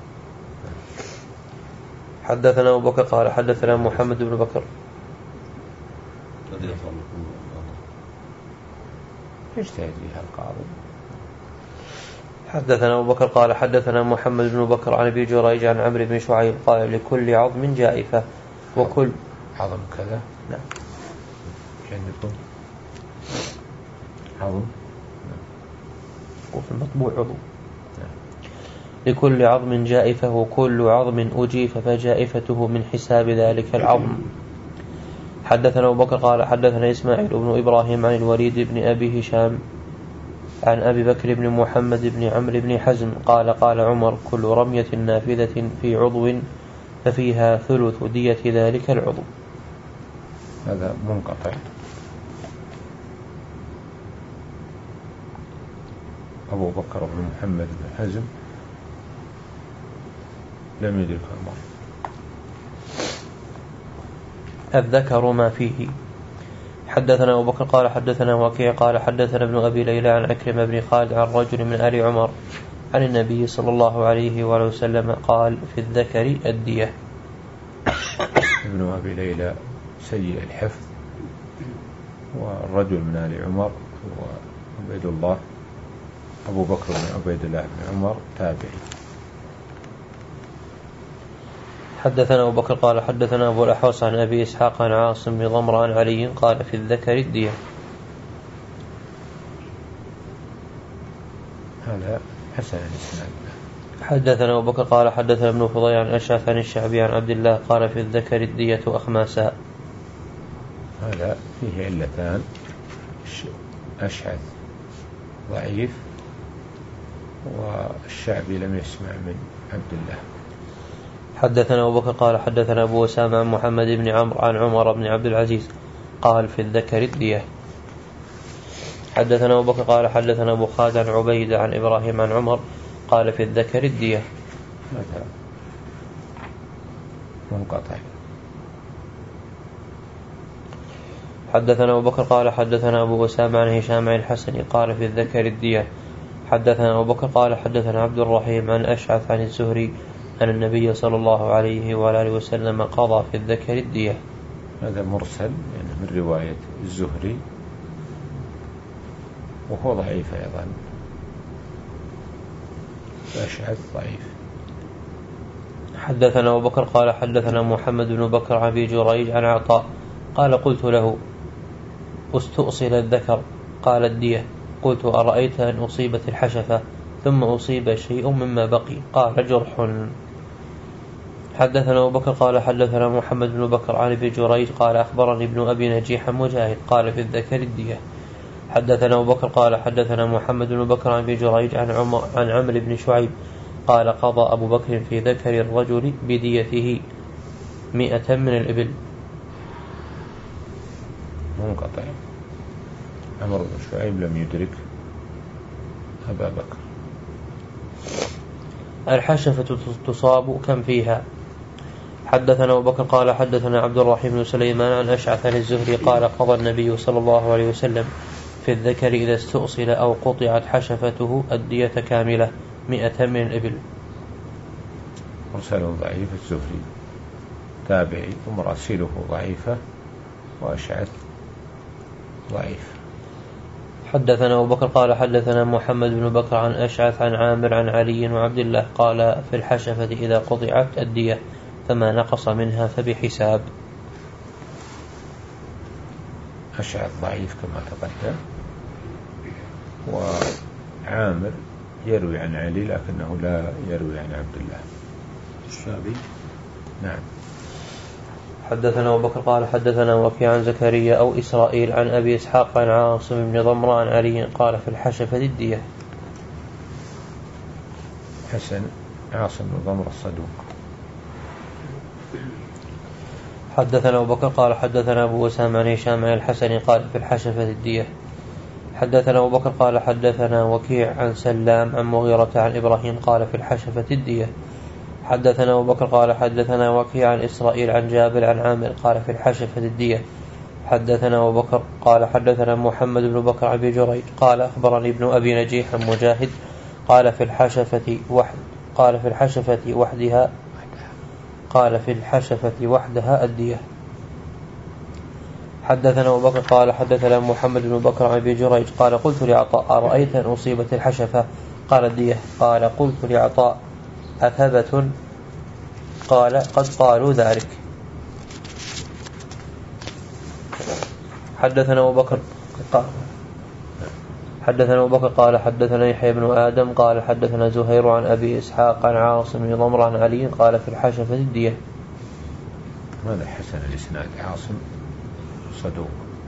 حدثنا أبو بكر قال حدثنا محمد بن بكر يجتهد بها القاضي. حدثنا أبو بكر قال حدثنا محمد بن بكر عن أبي جريج عن عمرو بن شعيب قال لكل عظم جائفة وكل عظم كذا. نعم. عندكم عظم وفي المطبوع عضو. لكل عظم جائفة وكل عظم أجيف فجائفته من حساب ذلك العظم. حدثنا أبو بكر قال حدثنا إسماعيل بن إبراهيم عن الوليد بن أبي هشام عن أبي بكر بن محمد بن عمرو بن حزم قال قال عمر كل رمية نافذة في عضو ففيها ثلث دية ذلك العضو. هذا منقطع. أبو بكر بن محمد بن حزم لم يدرك عمر. الذكر ما فيه. حدثنا أبو بكر قال حدثنا وكيع قال حدثنا ابن أبي ليلى عن عكرمة بن خالد عن رجل من آل عمر عن النبي صلى الله عليه وآله وسلم قال في الذكر الدية. ابن أبي ليلى سيء الحفظ، والرجل من آل عمر هو عبيد الله أبو بكر بن عبيد الله بن عمر تابعي. حدثنا أبو بكر قال حدثنا أبو الأحوص عن أبي إسحاق عن عاصم بن ضمر عن علي قال في الذكر الدية. قال حسن الإسناد. حدثنا أبو بكر قال حدثنا ابن فضيل عن أشعث عن الشعبي عن عبد الله قال في الذكر الدية أخماسا. هذا فيه علتان، أشعث ضعيف والشعبي لم يسمع من عبد الله. حدثنا أبو بكر قال حدثنا أبو أسامة عن محمد بن عمرو عن عمر بن عبد العزيز قال في الذكر الدية. حدثنا أبو بكر قال حدثنا أبو خالد عن عبيدة عن إبراهيم عن عمر قال في الذكر الدية. هذا منقطع. حدثنا أبو بكر قال حدثنا أبو أسامة عن هشام عن الحسن قال في الذكر الدية. حدثنا أبو بكر قال حدثنا عبد الرحيم عن أشعث عن الزهري أن النبي صلى الله عليه وآله وسلم قضى في الذكر الدية. هذا مرسل يعني من رواية الزهري وهو ضعيف أيضا، أشعث ضعيف. حدثنا أبو بكر قال حدثنا محمد بن بكر عن أبي جريج عن عطاء قال قلت له استؤصل الذكر قال الدية. قلت أرأيت أن أصيبت الحشفة ثم أصيب شيء مما بقي قال جرح. حدثنا أبو بكر قال حدثنا محمد بن بكر عن أبي جريج قال أخبرني ابن أبي نجيح مجاهد قال في الذكر الدية. حدثنا أبو بكر قال حدثنا محمد بن بكر عن أبي جريج عن عمر عن عمرو بن شعيب قال قضى أبو بكر في ذكر الرجل بديته مئة من الإبل. منقطع. عمرو بن شعيب لم يدرك أبا بكر. الحشفة تصاب كم فيها. حدثنا أبو بكر قال حدثنا عبد الرحيم بن سليمان عن أشعث عن الزهري قال قضى النبي صلى الله عليه وسلم في الذكر إذا استؤصل أو قطعت حشفته الدية كاملة مئة من الإبل. مرسله ضعيف الزهري تابعي ومراسله ضعيفة وأشعث ضعيف. حدثنا أبو بكر قال حدثنا محمد بن بكر عن أشعث عن عامر عن علي وعبد الله قال في الحشفة إذا قطعت الدية فما نقص منها فبحساب. أشعث ضعيف كما تقدم، وعامر يروي عن علي لكنه لا يروي عن عبد الله. الشعبي نعم. حدثنا أبو بكر قال حدثنا وكيع عن زكريا أو إسرائيل عن أبي إسحاق عن عاصم بن ضمرة عن علي قال في الحشفة الدية. حسن عاصم بن ضمرة الصدوق. حدثنا أبو بكر قال حدثنا أبو أسامة عن هشام عن الحسن قال في الحشفة الدية. حدثنا أبو بكر قال حدثنا وكيع عن سلام عن مغيرة عن إبراهيم قال في الحشفة الدية. حدثنا أبو بكر قال حدثنا وكيع عن إسرائيل عن جابر عن عامر قال في الحشفة الدية. حدثنا أبو بكر قال حدثنا محمد بن بكر عن أبي جريج قال أخبرني ابن أبي نجيح عن مجاهد قال في الحشفة وحد قال في الحشفة وحدها قال في الحشفة وحدها الدية. حدثنا أبو بكر قال حدثنا محمد بن بكر عن أبي جريج قال قلت لعطاء أرأيت أن أصيبت الحشفة قال الدية. قال قلت لعطاء أثبت قال قد قالوا ذلك. حدثنا أبو بكر قال حدثنا أبو بكر قال حدثنا يحيى بن آدم قال حدثنا زهير عن أبي إسحاق عن عاصم بن ضمرة عن علي قال في الحشفة الدية. هذا حسن الإسناد عاصم صدوق.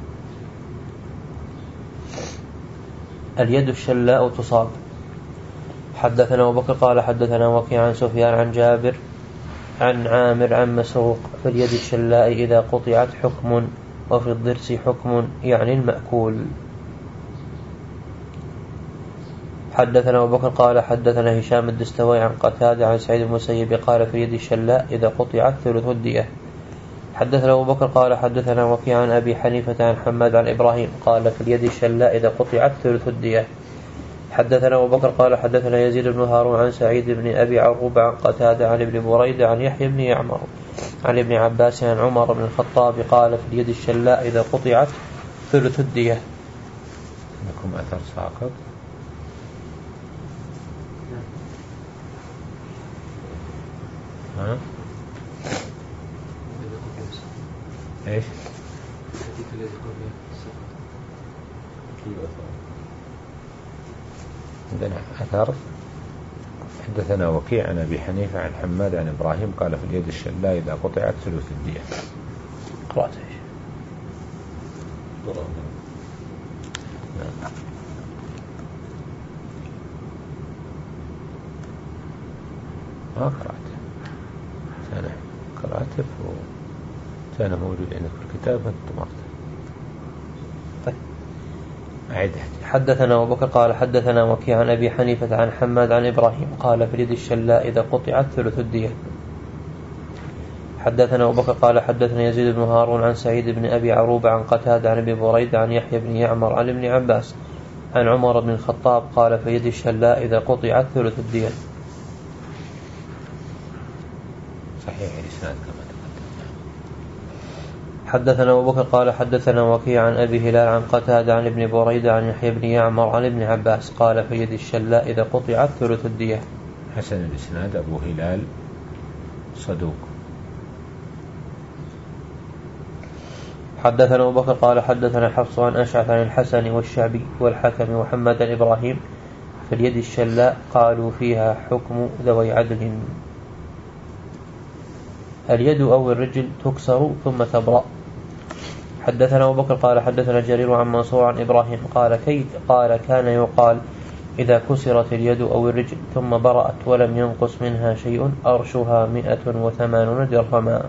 اليد الشلاء تصاب. حدثنا أبو بكر قال حدثنا وكيع عن سفيان عن جابر عن عامر عن مسروق في اليد الشلاء إذا قطعت حكم وفي الضرس حكم يعني المأكول. حدثنا أبو بكر قال حدثنا هشام الدستوائي عن قتادة عن سعيد المسيب قال في اليد الشلاء إذا قطعت ثلث الدية. حدثنا أبو بكر قال حدثنا وكيع عن أبي حنيفة عن حماد عن إبراهيم قال في اليد الشلاء إذا قطعت ثلث الدية. حدثنا أبو بكر قال حدثنا يزيد بن هارون عن سعيد بن أبي عروبة عن قتادة عن ابن بريدة عن يحيى بن يعمر عن ابن عباس عن عمر بن الخطاب قال في اليد الشلاء إذا قطعت ثلث الدية. لكم أثر ساقط. ها؟ ايش؟ عندنا أثر حدثنا وكيع عن أبي حنيفة عن حماد عن إبراهيم قال في اليد الشلاء إذا قطعت ثلث الدية. قرأت إيش؟ نعم. ما قرأت أنا قرأته وكان موجود عندك في الكتاب فانتمرت. طيب أعيد. حدثنا أبو بكر قال حدثنا وكيع عن أبي حنيفة عن حماد عن إبراهيم قال في اليد الشلاء إذا قطعت ثلث الدية. حدثنا أبو بكر قال حدثنا يزيد بن هارون عن سعيد بن أبي عروبة عن قتادة عن أبي بريدة عن يحيى بن يعمر عن ابن عباس عن عمر بن الخطاب قال في يد الشلاء إذا قطعت ثلث الدية. صحيح الإسناد كما تقدم. حدثنا أبو بكر قال حدثنا وكيع عن أبي هلال عن قتادة عن ابن بريدة عن يحيى بن يعمر عن ابن عباس قال في يد الشلاء إذا قطعت ثلث الدية. حسن الإسناد أبو هلال صدوق. حدثنا أبو بكر قال حدثنا حفص عن أشعث عن الحسن والشعبي والحكم وحمد إبراهيم في اليد الشلاء قالوا فيها حكم ذوي عدل. اليد أو الرجل تكسر ثم تبرأ. حدثنا أبو بكر قال حدثنا جرير عن منصور عن إبراهيم قال كيد قال كان يقال إذا كسرت اليد أو الرجل ثم برأت ولم ينقص منها شيء أرشها مئة وثمانون درهما.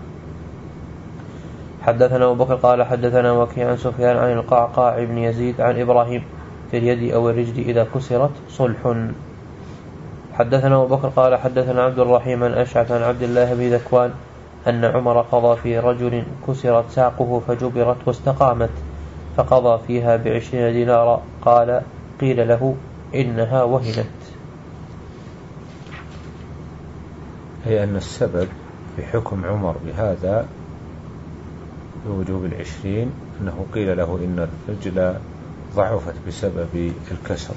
حدثنا أبو بكر قال حدثنا وكيع عن سفيان عن القعقاع بن يزيد عن إبراهيم في اليد أو الرجل إذا كسرت صلح. حدثنا أبو بكر قال حدثنا عبد الرحيم عن أشعث عن عبد الله بن ذكوان أن عمر قضى في رجل كسرت ساقه فجبرت واستقامت فقضى فيها بعشرين دينارا قال قيل له إنها وهنت. هي أن السبب في حكم عمر بهذا بوجوب العشرين أنه قيل له إن الرجل ضعفت بسبب الكسر.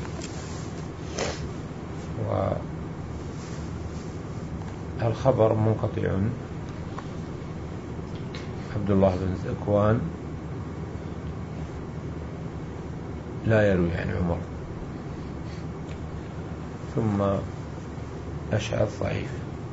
والخبر منقطع. عبد الله بن ذكوان لا يروي عن عمر ثم أشعث ضعيف.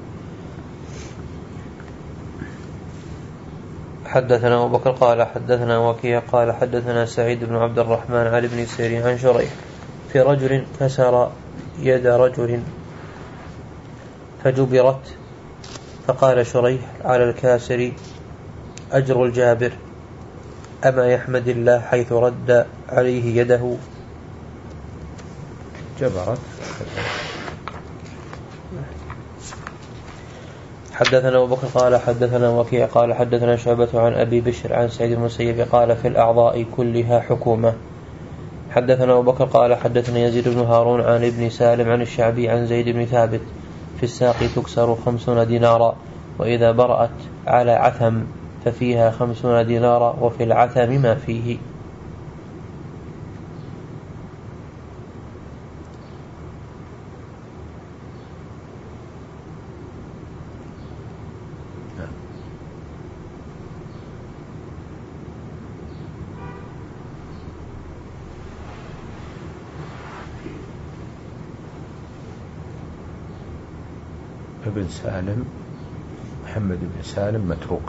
حدثنا أبو بكر قال حدثنا وكيع قال حدثنا سعيد بن عبد الرحمن عن ابن سيرين عن شريح في رجل كسر يد رجل فجبرت فقال شريح على الكاسر أجر الجابر أما يحمد الله حيث رد عليه يده. جبرت. حدثنا أبو بكر قال حدثنا وكيع قال حدثنا شعبة عن أبي بشر عن سعيد المسيب قال في الأعضاء كلها حكومة. حدثنا أبو بكر قال حدثنا يزيد بن هارون عن ابن سالم عن الشعبي عن زيد بن ثابت في الساق تكسر خمسون دينارا وإذا برأت على عثم ففيها خمسون دينارا وفي العثم ما فيه. ابن سالم محمد بن سالم متروك.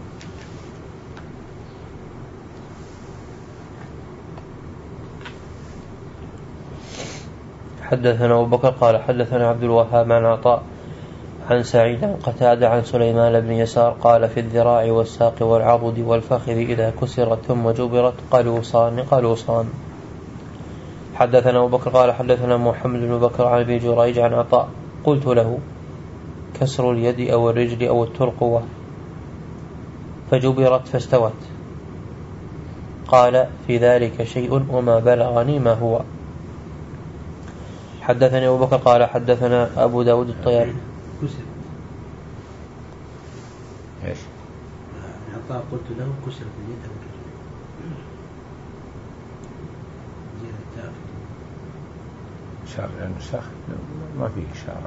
حدثنا أبو بكر قال حدثنا عبد الوهاب عن عطاء عن سعيد عن قتادة عن سليمان بن يسار قال في الذراع والساق والعضد والفخذ إذا كسرت ثم جبرت قلوصان قلوصان. حدثنا أبو بكر قال حدثنا محمد بن بكر عن ابي جريج عن عطاء قلت له كسر اليد أو الرجل أو الترقوة فجبرت فاستوت قال في ذلك شيء وما بلغني ما هو. حدثني أبو بكر قال حدثنا أبو داود الطيالي. كسر. إيش؟ عطاء قلت له كسر في اليد أو الرجل. زيادة التاء. إشارة النسخ ما في إشارة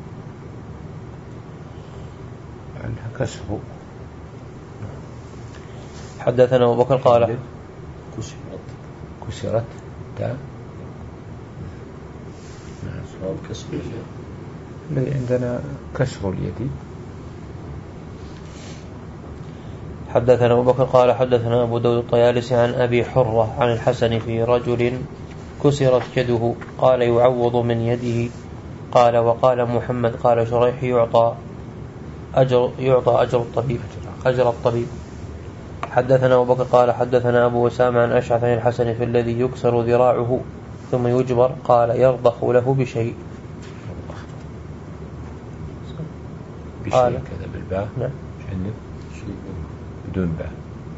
عنها كسر. حدثنا أبو بكر قال كسرت كسرت تاء صواب كسر الذي عندنا كسر اليد. حدثنا أبو بكر قال حدثنا أبو داود الطيالسي عن أبي حرة عن الحسن في رجل كسرت يده قال يعوض من يده. قال وقال محمد قال شريح يعطى أجر يعطى أجر الطبيب أجر الطبيب. حدثنا أبو بكر قال حدثنا أبو وسام عن أشعث عن الحسن في الذي يكسر ذراعه ثم يجبر قال يرضخ له بشيء. بشيء كذا بالباء. نعم. بدون باء.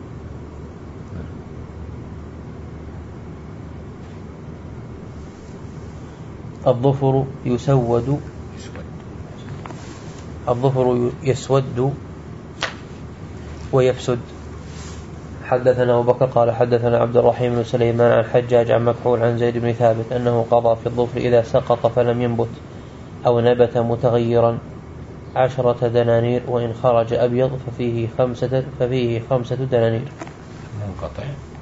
الظفر يسود الظفر يسود ويفسد. حدثنا أبو بكر قال حدثنا عبد الرحيم بن سليمان عن حجاج عن مكحول عن زيد بن ثابت أنه قضى في الظفر إذا سقط فلم ينبت أو نبت متغيرا عشرة دنانير وإن خرج أبيض ففيه خمسة ففيه خمسة دنانير. منقطع.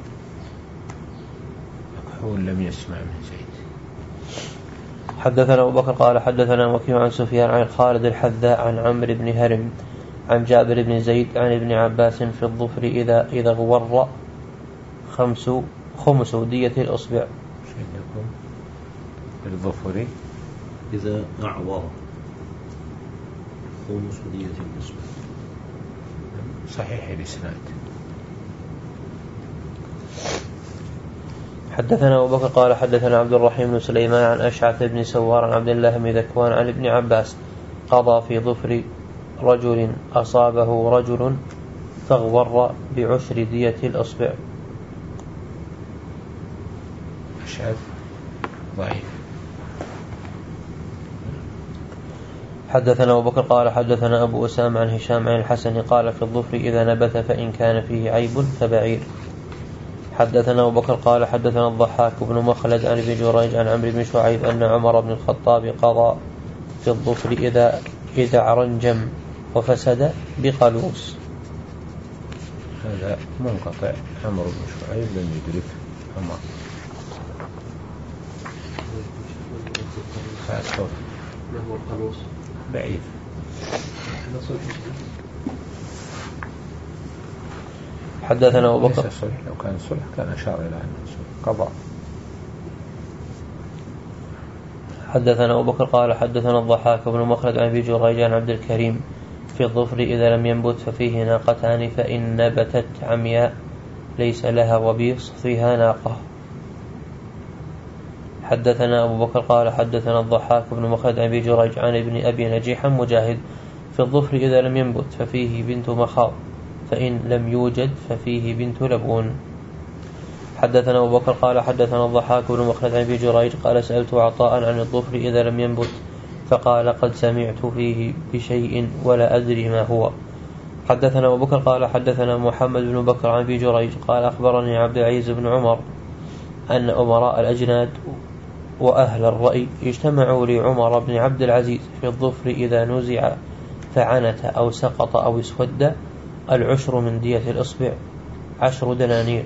مكحول لم يسمع من زيد. حدثنا أبو بكر قال حدثنا وكيع عن سفيان عن خالد الحذاء عن عمرو بن هرم عن جابر بن زيد عن ابن عباس في الظفر إذا إذا غور خمس خمس دية الأصبع. الظفر إذا أعور خمس دية الأصبع. صحيح الإسناد. حدثنا أبو بكر قال حدثنا عبد الرحيم بن سليمان عن أشعث بن سوار عن عبد الله بن ذكوان عن ابن عباس قضى في ظفر رجل أصابه رجل فاغور بعشر دية الأصبع. أشعث ضعيف. حدثنا أبو بكر قال حدثنا أبو أسامة عن هشام عن الحسن قال في الظفر إذا نبت فإن كان فيه عيب فبعير. حدثنا أبو بكر قال حدثنا الضحاك بن مخلد عن ابن جريج عن عمرو بن شعيب أن عمر بن الخطاب قضى في الظفر إذا إذا عرنجم وفسد بقلوس. هذا منقطع. عمرو بن شعيب لم يدرك عمر. فأصف ما هو القلوس؟ بعيد. حدثنا أبو بكر لو كان صلح كان أشار إلى أنه قضاء. حدثنا أبو بكر قال حدثنا الضحاك بن مخلد عن ابي جريج عن عبد الكريم في الظفر إذا لم ينبت ففيه ناقتان فإن نبتت عمياء ليس لها وبيص فيها ناقة. حدثنا أبو بكر قال حدثنا الضحاك بن مخلد عن ابي جريج عن ابن أبي نجيح مجاهد في الظفر إذا لم ينبت ففيه بنت مخاض فإن لم يوجد ففيه بنت لبون. حدثنا أبو بكر قال حدثنا الضحاك بن مخلد عن ابي جريج قال سألت عطاء عن الظفر إذا لم ينبت فقال قد سمعت فيه بشيء ولا أدري ما هو. حدثنا أبو بكر قال حدثنا محمد بن بكر عن ابي جريج قال أخبرني عبد العزيز بن عمر أن أمراء الأجناد وأهل الرأي اجتمعوا لعمر بن عبد العزيز في الظفر إذا نزع فعنت أو سقط أو اسود العشر من دية الإصبع عشر دنانير.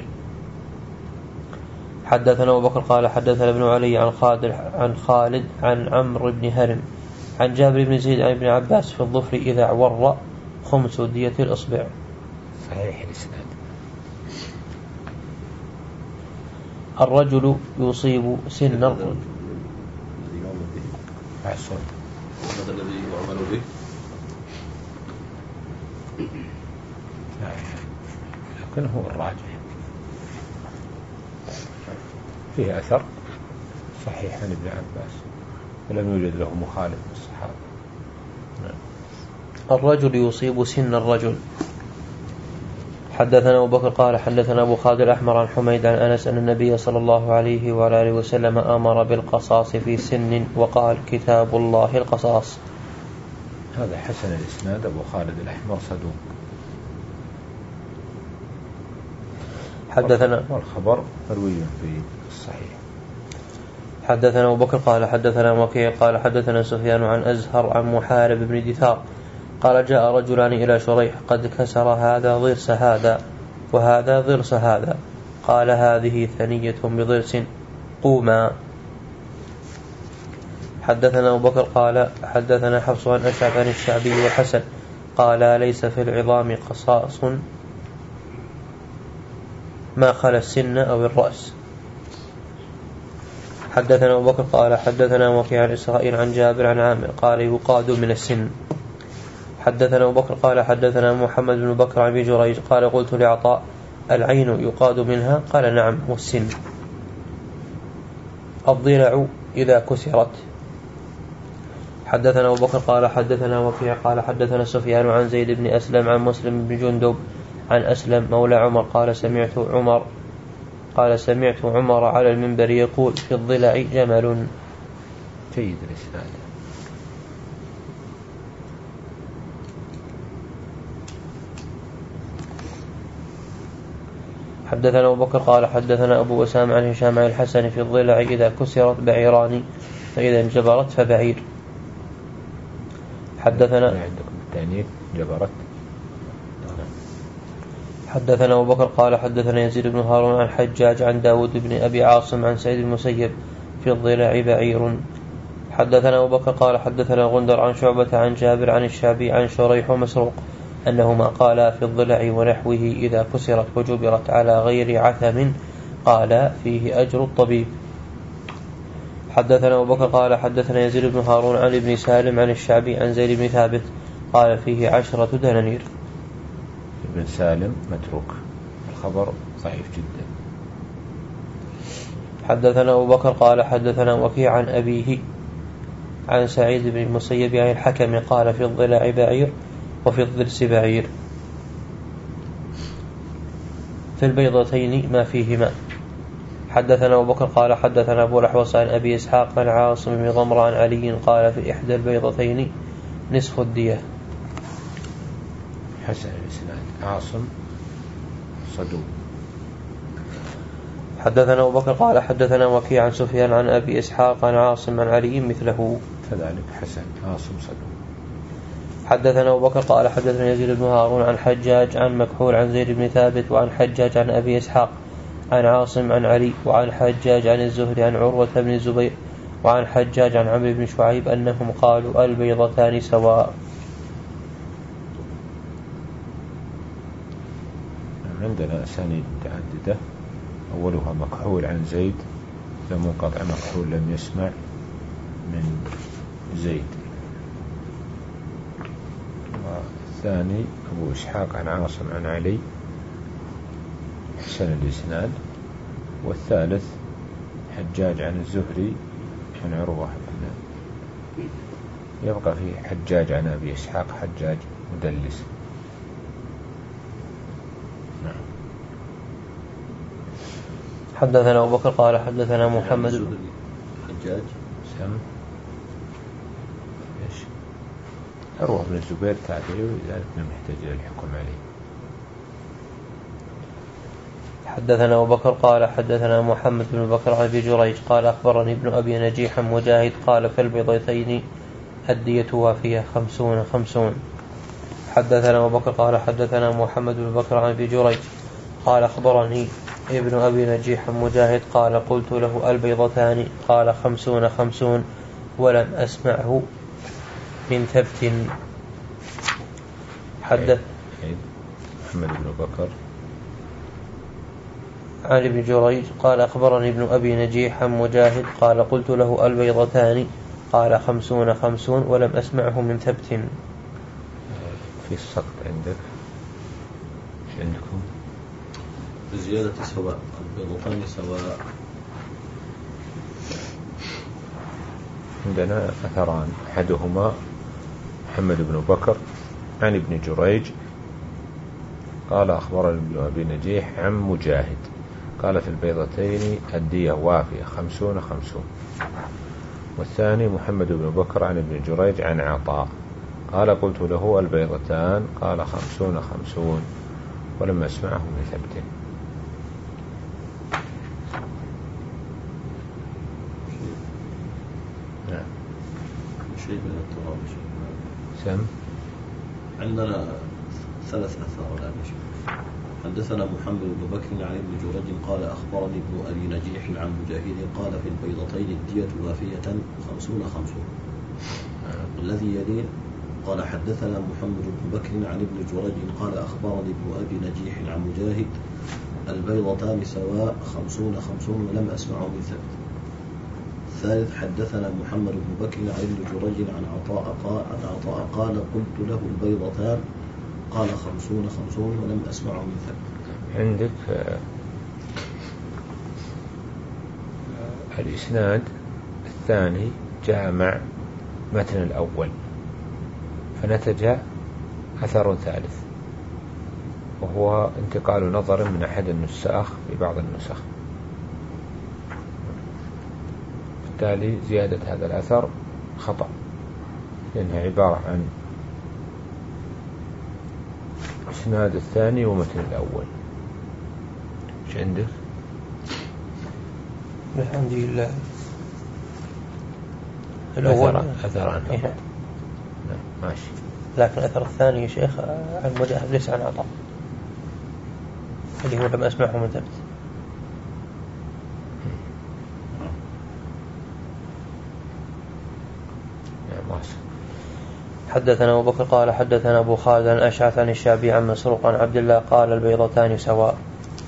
حدثنا أبو بكر قال حدثنا ابن علي عن خالد عن خالد عن عمرو بن هرم عن جابر بن زيد عن ابن عباس في الظفر إذا عور خمس دية الإصبع. صحيح الإسناد. الرجل يصيب سن الرجل الذي يعمل به عسل. هذا الذي يعمل به لكن هو الراجح فيه أثر صحيح عن ابن عباس ولم يوجد له مخالف من الصحابة. الرجل يصيب سن الرجل. حدثنا أبو بكر قال حدثنا أبو خالد الأحمر عن حميد عن أنس أن النبي صلى الله عليه وآله وسلم أمر بالقصاص في سن وقال كتاب الله القصاص. هذا حسن الإسناد. أبو خالد الأحمر صدوق. حدثنا والخبر مروي في الصحيح. حدثنا أبو بكر قال حدثنا وكيع قال حدثنا سفيان عن أزهر عن محارب بن دثار قال جاء رجلان إلى شريح قد كسر هذا ضرس هذا وهذا ضرس هذا قال هذه ثنية بضرس قوما. حدثنا أبو بكر قال حدثنا حفص عن أشعث عن الشعبي والحسن قال ليس في العظام قصاص ما خلا السن أو الرأس. حدثنا أبو بكر قال حدثنا وكيع عن إسرائيل عن جابر عن عامر قال يقاد من السن. حدثنا أبو بكر قال حدثنا محمد بن بكر عن أبي جريج قال قلت لعطاء العين يقاد منها قال نعم والسن. الضلع إذا كسرت. حدثنا أبو بكر قال حدثنا وكيع قال حدثنا سفيان عن زيد بن أسلم عن مسلم بن جندب عن أسلم مولى عمر قال سمعت عمر قال سمعت عمر على المنبر يقول في الضلع جمل. جيد الإسناد. حدثنا أبو بكر قال حدثنا أبو أسامة عن هشام عن الحسن في الضلع إذا كسرت بعيران فإذا انجبرت فبعير. حدثنا عندكم التأنيث جبرت. حدثنا أبو بكر قال حدثنا يزيد بن هارون عن حجاج عن داود بن أبي عاصم عن سعيد المسيب في الضلع بعير. حدثنا أبو بكر قال حدثنا غندر عن شعبة عن جابر عن الشعبي عن شريح ومسروق أنهما قالا في الضلع ونحوه إذا كسرت وجبرت على غير عثم قال فيه أجر الطبيب. حدثنا أبو بكر قال حدثنا يزيد بن هارون عن ابن سالم عن الشعبي عن زيد بن ثابت قال فيه عشرة دنانير. ابن سالم متروك، الخبر ضعيف جدا. حدثنا أبو بكر قال حدثنا وكيع عن أبيه عن سعيد بن المسيب عن الحكم قال في الضلع بعير وفي الضرس بعير في البيضتين ما فيهما. حدثنا أبو بكر قال حدثنا أبو الأحوص عن أبي إسحاق عن عاصم بن ضمر عن علي قال في إحدى البيضتين نصف الدية. حسن الإسناد. عاصم صدوق. حدثنا أبو بكر قال حدثنا وكيع عن سفيان عن أبي إسحاق عن عاصم عن علي مثله كذلك حسن. عاصم صدوق. حدثنا أبو بكر قال حدثنا يزيد بن هارون عن حجاج عن مكحول عن زيد بن ثابت وعن حجاج عن أبي إسحاق عن عاصم عن علي وعن حجاج عن الزهري عن عروة بن الزبير وعن حجاج عن عمرو بن شعيب أنهم قالوا البيضتان سواء. عندنا أسانيد متعددة، أولها مكحول عن زيد لمنقطع مكحول لم يسمع من زيد، والثاني أبو إسحاق عن عاصم عن علي حسن الإسناد، والثالث حجاج عن الزهري عن عروة بن، يبقى في حجاج عن أبي إسحاق حجاج مدلس. حدثنا أبو بكر قال حدثنا محمد بن حجاج سم إيش عروة بن الزبير تابعي ولذلك لم يحتاج إلى الحكم عليه. حدثنا أبو بكر قال حدثنا محمد بن بكر عن أبي جريج قال أخبرني ابن أبي نجيح مجاهد قال في البيضتين الدية وافية خمسون خمسون. حدثنا أبو بكر قال حدثنا محمد بن بكر عن أبي جريج قال أخبرني ابن أبي نجيح مجاهد قال قلت له البيضتان قال خمسون خمسون ولم أسمعه من ثبت. حدث محمد بن بكر عن ابن جريج قال أخبرني ابن أبي نجيح مجاهد قال قلت له البيضتان قال خمسون خمسون ولم أسمعه من ثبت. في السقط عندك ايش عندكم؟ بزيادة سواء، البيضتان سواء. عندنا أثران، أحدهما محمد بن بكر عن ابن جريج قال أخبرني ابن أبي نجيح عن مجاهد قال في البيضتين الدية وافية خمسون خمسون. والثاني محمد بن بكر عن ابن جريج عن عطاء قال قلت له البيضتان قال خمسون خمسون ولم أسمعه من ثبت. نعم. شيء من التراب. سم. عندنا ثلاث أثار الآن. حدثنا محمد بن بكر عن ابن جريج قال أخبرني ابن أبي نجيح عن مجاهد قال في البيضتين الدية وافية خمسون خمسون. الذي يليه قال حدثنا محمد بن بكر عن ابن جريج قال أخبرني ابن أبي نجيح عن مجاهد البيضتان سواء خمسون خمسون ولم أسمعه من ثبت. الثالث حدثنا محمد بن بكر عن ابن جريج عن عطاء قال, عن عطاء قال قلت له البيضتان قال خمسون خمسون ولم أسمعه من ثبت. عندك الإسناد الثاني جامع متن الأول فنتج أثر ثالث وهو انتقال نظر من أحد النساخ في بعض النسخ، بالتالي زيادة هذا الأثر خطأ لأنها عبارة عن إسناد الثاني ومتن الأول. إيش عندك؟ الحمد لله الأول أثر عنه. إيه؟ نعم ماشي. لكن الأثر الثاني يا شيخ عن مجاهد ليس عن عطاء اللي هو لم أسمعه من ثبت. نعم ماشي. حدثنا أبو بكر قال حدثنا أبو خالد عن أشعث عن الشعبي عن مسروق عن عبد الله قال البيضتان سواء.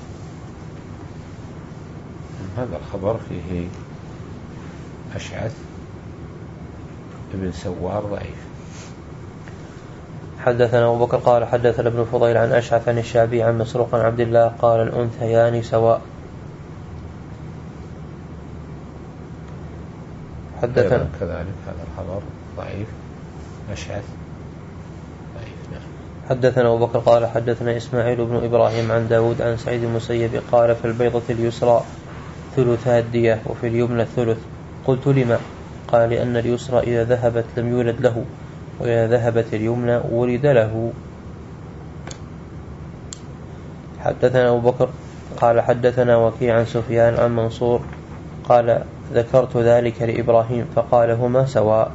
هذا الخبر فيه أشعث ابن سوار ضعيف. حدثنا أبو بكر قال حدثنا ابن فضيل عن أشعث عن الشعبي عن مسروق عن عبد الله قال الأنثيان سواء. حدثنا كذلك هذا الخبر ضعيف أشعث ضعيف. نعم. حدثنا أبو بكر قال حدثنا إسماعيل بن إبراهيم عن داود عن سعيد المسيب قال في البيضة اليسرى ثلثها الدية وفي اليمنى الثلث. قلت لما؟ قال لأن اليسرى إذا ذهبت لم يولد له وإذا ذهبت اليمنى ولد له. حدثنا أبو بكر قال حدثنا وكيع عن سفيان عن منصور قال ذكرت ذلك لإبراهيم فقال هما سواء.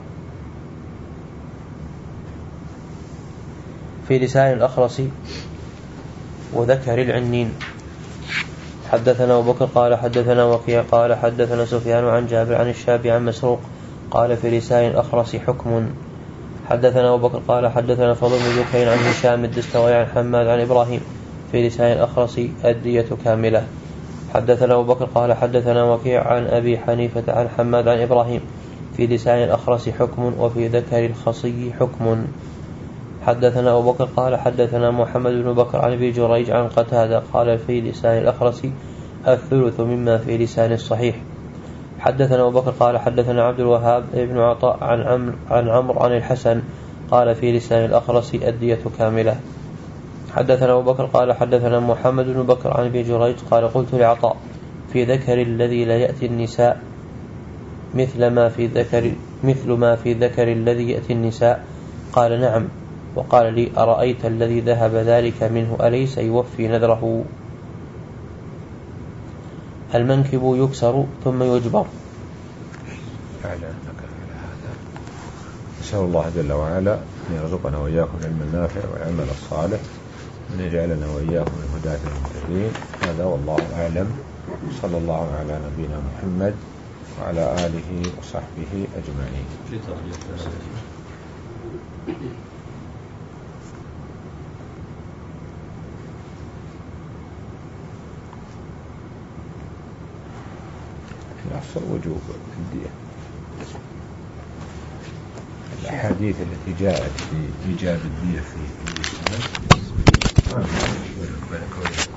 في لسان الأخرس وذكر العنين. حدثنا أبو بكر قال حدثنا وكيع قال حدثنا سفيان عن جابر عن الشعبي عن مسروق قال في لسان الأخرس حكم. حدثنا أبو بكر قال حدثنا فضل بن ذكين عن هشام الدستوائي عن حماد عن إبراهيم في لسان الأخرس الدية كاملة. حدثنا أبو بكر قال حدثنا وكيع عن أبي حنيفة عن حماد عن إبراهيم في لسان الأخرس حكم وفي ذكر الخصي حكم. حدثنا أبو بكر قال حدثنا محمد بن بكر عن أبي جريج عن قتادة قال في لسان الأخرس الثلث مما في لسان الصحيح. حدثنا أبو بكر قال حدثنا عبد الوهاب بن عطاء عن عمرو عن عمرو عن الحسن قال في لسان الأخرس الدية كاملة. حدثنا أبو بكر قال حدثنا محمد بن بكر عن أبي جريج قال قلت لعطاء في ذكر الذي لا يأتي النساء مثل ما في ذكر مثل ما في ذكر الذي يأتي النساء قال نعم وقال لي أرأيت الذي ذهب ذلك منه أليس يوفي نذره. المنكب يكسر ثم يجبر. نسأل الله جل وعلا أن يرزقنا وإياكم العلم النافع والعمل الصالح وأن يجعلنا وإياكم من هداة المهتدين. هذا والله أعلم. صلى الله على نبينا محمد وعلى آله وصحبه أجمعين. الأصل وجوب الدية. الأحاديث التي جاءت في إيجاب الدية في الإسلام